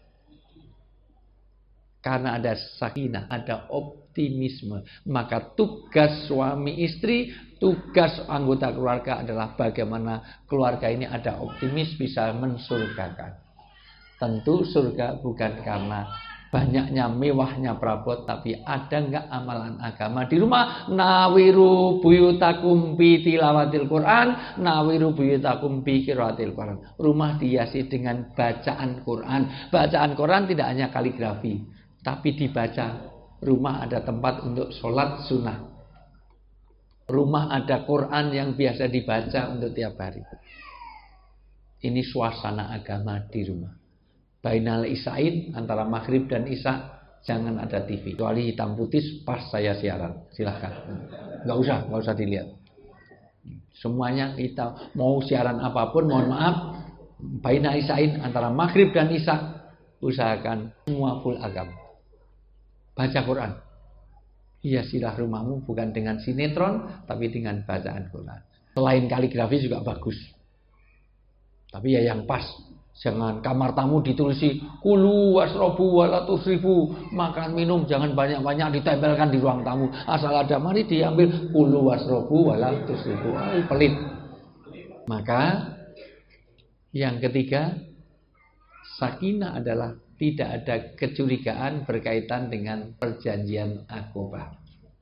Karena ada sakinah, ada optimisme, maka tugas suami istri, tugas anggota keluarga adalah bagaimana keluarga ini ada optimis bisa mensurgakan. Tentu surga bukan karena banyaknya mewahnya perabot, tapi ada enggak amalan agama di rumah? Nawiru buyutakum bi tilawatil Quran, nawiru buyutakum bi qiraatil Quran. Rumah dihiasi dengan bacaan Quran. Bacaan Quran tidak hanya kaligrafi, tapi dibaca. Rumah ada tempat untuk sholat sunnah. Rumah ada Quran yang biasa dibaca untuk tiap hari. Ini suasana agama di rumah. Bainal isyain, antara maghrib dan isya, jangan ada TV. Kecuali hitam putih pas saya siaran. Silahkan. Nggak usah dilihat. Semuanya kita mau siaran apapun, mohon maaf. Bainal isyain, antara maghrib dan isya, usahakan semua full agama. Baca Quran. Hiasilah rumahmu bukan dengan sinetron, tapi dengan bacaan Quran. Selain kaligrafi juga bagus. Tapi ya yang pas. Jangan kamar tamu ditulisi kulu wasrobu wala tusrifu, makan minum jangan banyak-banyak ditempelkan di ruang tamu. Asal ada mari diambil kulu wasrobu wala tusrifu. Pelit. Maka yang ketiga, sakinah adalah tidak ada kecurigaan berkaitan dengan perjanjian Aqabah.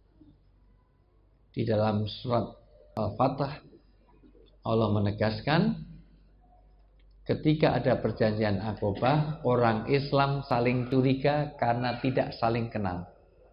Di dalam surat Al-Fatah Allah menegaskan, ketika ada perjanjian Aqabah, orang Islam saling curiga karena tidak saling kenal.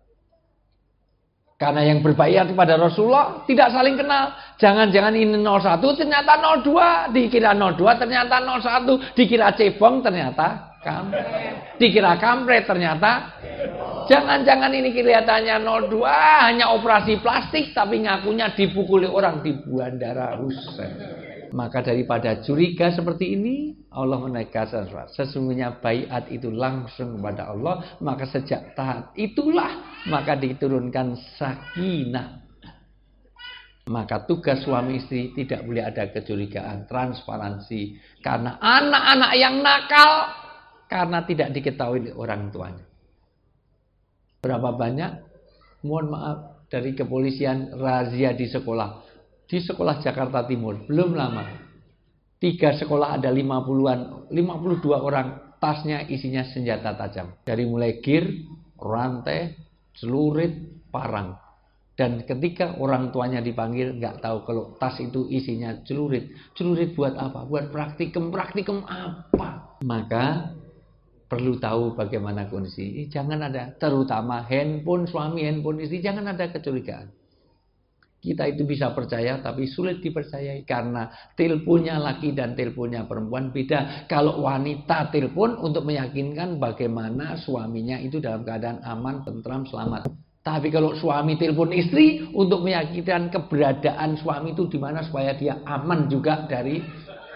Karena yang berbaiat kepada Rasulullah tidak saling kenal. Jangan-jangan ini 01 ternyata 02, dikira 02 ternyata 01, dikira cebong ternyata kampret. Dikira kampret ternyata. Jangan-jangan ini kelihatannya 02 hanya operasi plastik tapi ngakunya dipukuli orang di Bandara Hussein. Maka daripada curiga seperti ini, Allah menegaskan sesungguhnya baiat itu langsung kepada Allah. Maka sejak tahap itulah maka diturunkan sakinah. Maka tugas suami istri tidak boleh ada kecurigaan, transparansi. Karena anak-anak yang nakal karena tidak diketahui oleh orang tuanya. Berapa banyak, mohon maaf, dari kepolisian razia di sekolah. Di sekolah Jakarta Timur, belum lama. 3 sekolah ada 52 orang, tasnya isinya senjata tajam. Dari mulai gir, rantai, celurit, parang. Dan ketika orang tuanya dipanggil, nggak tahu kalau tas itu isinya celurit. Celurit buat apa? Buat praktikum apa? Maka perlu tahu bagaimana kondisi. Jangan ada, terutama handphone suami, handphone istri, jangan ada kecurigaan. Kita itu bisa percaya tapi sulit dipercayai karena teleponnya laki dan teleponnya perempuan beda. Kalau wanita telepon untuk meyakinkan bagaimana suaminya itu dalam keadaan aman, tentram, selamat. Tapi kalau suami telepon istri untuk meyakinkan keberadaan suami itu di mana supaya dia aman juga dari.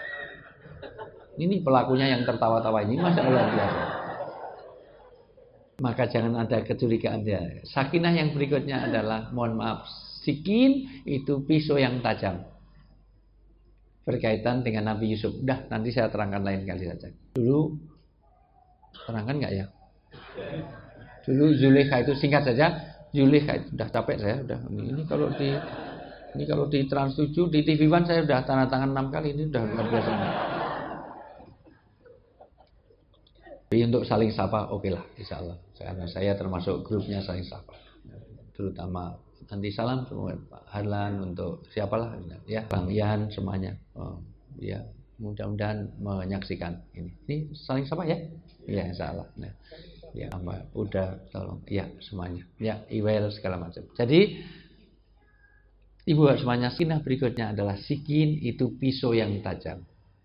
Ini pelakunya yang tertawa-tawa ini, Masya Allah biasa. Maka jangan ada kecurigaan ya. Sakinah yang berikutnya adalah, mohon maaf, sikin itu pisau yang tajam. Berkaitan dengan Nabi Yusuf. Udah, nanti saya terangkan lain kali saja. Dulu terangkan nggak ya? Dulu Zulekha itu singkat saja. Zulekha itu udah capek saya. Udah ini kalau di Trans 7 di TV One saya udah tanda tangan 6 kali. Ini udah luar biasa. Tapi untuk saling sapa, oke lah, insya Allah. Karena saya termasuk grupnya saling sapa. Terutama nanti salam semua Pak Harlan, untuk siapalah ya, Bang Ian semuanya. Ya, mudah-mudahan menyaksikan ini. Ini saling sapa ya? Ya, insya Allah. Nah, ya, udah tolong ya semuanya. Ya, Iwel segala macam. Jadi Ibu semuanya, sakinah berikutnya adalah sikin itu pisau yang tajam.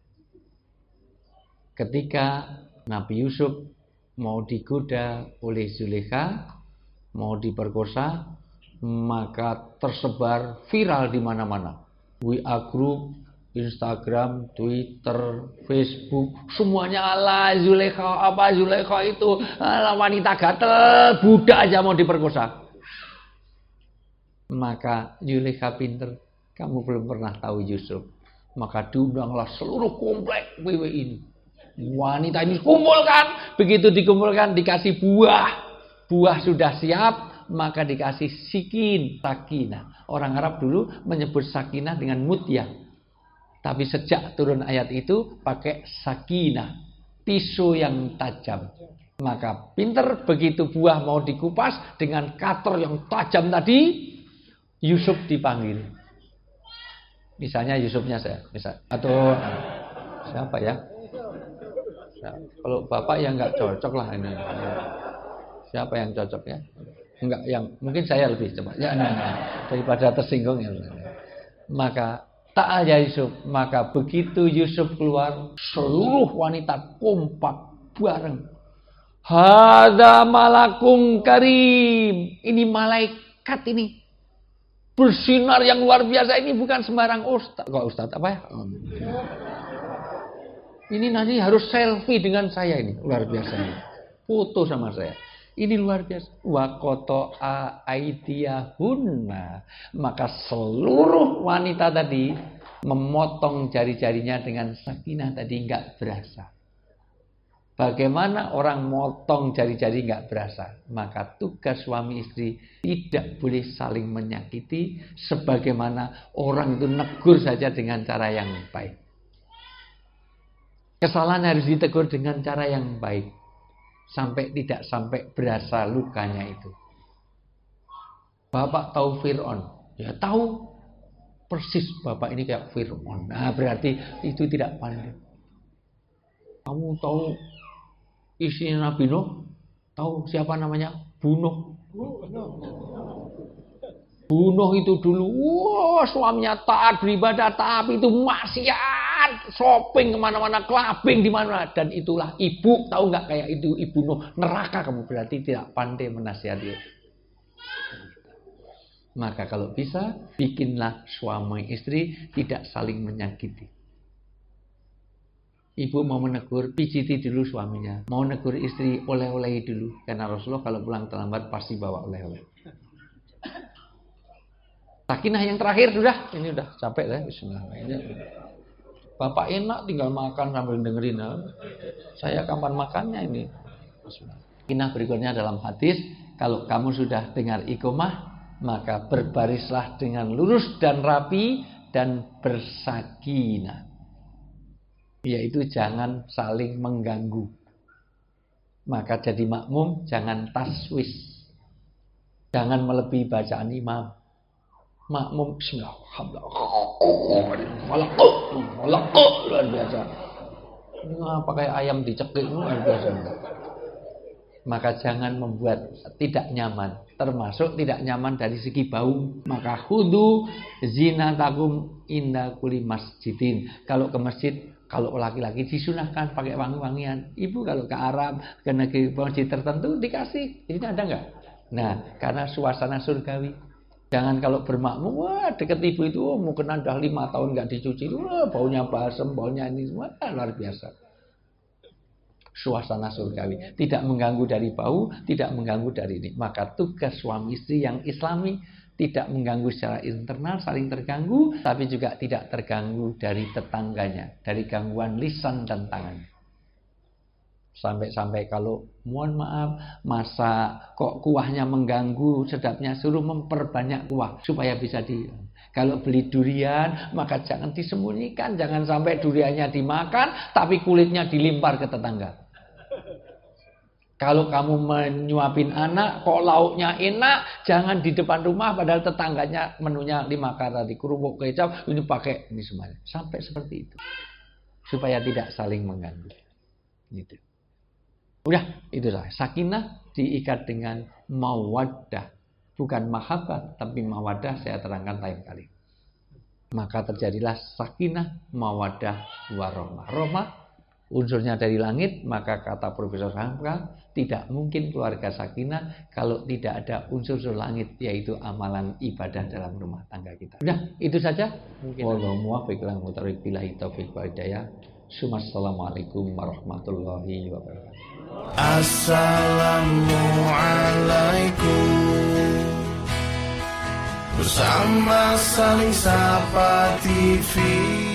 Ketika Nabi Yusuf mau digoda oleh Zulekha, mau diperkosa, maka tersebar viral di mana-mana. WA group, Instagram, Twitter, Facebook, semuanya ala Zulekha, apa Zulekha itu wanita gatel, budak aja mau diperkosa. Maka Zulekha pinter, kamu belum pernah tahu Yusuf. Maka diundanglah seluruh komplek WW ini. Wanita ini kumpulkan, begitu dikumpulkan dikasih buah sudah siap, maka dikasih sikin, sakinah. Orang Arab dulu menyebut sakinah dengan mutyah, tapi sejak turun ayat itu pakai sakinah, pisau yang tajam. Maka pinter, begitu buah mau dikupas dengan cutter yang tajam tadi, Yusuf dipanggil. Misalnya Yusufnya saya, atau siapa ya? Nah, kalau bapak yang nggak cocok lah ini. Siapa yang cocok ya? Enggak, yang mungkin saya lebih cepat. Ya, daripada tersinggung ya. Maka ta'al ya Yusuf. Maka begitu Yusuf keluar, seluruh wanita kompak bareng. Hada malakum karim. Ini malaikat ini. Bersinar yang luar biasa, ini bukan sembarang ustaz. Kok ustaz apa ya? Ini nanti harus selfie dengan saya ini, luar biasa ini. Foto sama saya. Ini luar biasa. Wa qata'a aydiyahunna. Maka seluruh wanita tadi memotong jari-jarinya dengan sakinah tadi enggak berasa. Bagaimana orang motong jari-jari enggak berasa? Maka tugas suami istri tidak boleh saling menyakiti, sebagaimana orang itu negur saja dengan cara yang baik. Kesalahan harus ditegur dengan cara yang baik, sampai tidak sampai berasa lukanya itu. Bapak tahu Fir'aun? Ya tahu persis, bapak ini kayak Fir'aun. Nah, berarti itu tidak pandai. Kamu tahu istrinya Nabi Nuh? Tahu siapa namanya? Bunuh. Bunuh itu dulu, suaminya taat beribadah, tapi itu maksiat, shopping kemana-mana, clubbing di mana, dan itulah ibu, tahu nggak kayak itu ibu Nuh, neraka kamu, berarti tidak pandai menasihati. Maka kalau bisa, bikinlah suami istri tidak saling menyakiti. Ibu mau menegur, pijiti dulu suaminya. Mau negur istri, oleh-olehi dulu, karena Rasulullah kalau pulang terlambat pasti bawa oleh-oleh. Sakinah yang terakhir sudah, ini udah capek ya. Bismillah. Bapak enak tinggal makan sambil dengerin. Saya kapan makannya ini? Sakinah berikutnya dalam hadis, kalau kamu sudah dengar iqomah, maka berbarislah dengan lurus dan rapi dan bersakinah. Yaitu jangan saling mengganggu. Maka jadi makmum jangan taswis. Jangan melebihi bacaan imam. Makmum bismillah, luar biasa. Ini apa kayak ayam dicekik, luar biasa. Maka jangan membuat tidak nyaman, termasuk tidak nyaman dari segi bau. Maka khudu zinatakum inda kulli masjidin. Kalau ke masjid, kalau laki-laki disunahkan pakai wangi-wangian. Ibu kalau ke Arab, ke negeri masjid tertentu dikasih. Ini ada enggak? Nah, karena suasana surgawi. Jangan kalau bermakmum, wah deket ibu itu, mungkin udah 5 tahun nggak dicuci, wah baunya basem, baunya ini semua, luar biasa. suasana surgawi, tidak mengganggu dari bau, tidak mengganggu dari ini. Maka tugas suami istri yang islami tidak mengganggu secara internal, saling terganggu, tapi juga tidak terganggu dari tetangganya, dari gangguan lisan dan tangan. Sampai-sampai kalau mohon maaf, masak kok kuahnya mengganggu sedapnya, suruh memperbanyak kuah supaya bisa kalau beli durian, maka jangan disembunyikan, jangan sampai duriannya dimakan, tapi kulitnya dilimpar ke tetangga. Kalau kamu menyuapin anak, kok lauknya enak, jangan di depan rumah, padahal tetangganya menunya 5 kali, kerupuk kecap, ini pakai ini semuanya. Sampai seperti itu, supaya tidak saling mengganggu. Gitu. Udah, itulah. Sakinah diikat dengan mawaddah. Bukan mahabbah, tapi mawaddah saya terangkan lain kali. Maka terjadilah sakinah, mawaddah, warahmah. Rahmah unsurnya dari langit, maka kata Profesor Hamka, tidak mungkin keluarga sakinah kalau tidak ada unsur langit, yaitu amalan ibadah dalam rumah tangga kita. Udah, itu saja. Wallahu muwaffiq ila aqwamit billahi taufiq wal hidayah. Assalamualaikum warahmatullahi wabarakatuh. Assalamualaikum. Bersama saling sapa TV.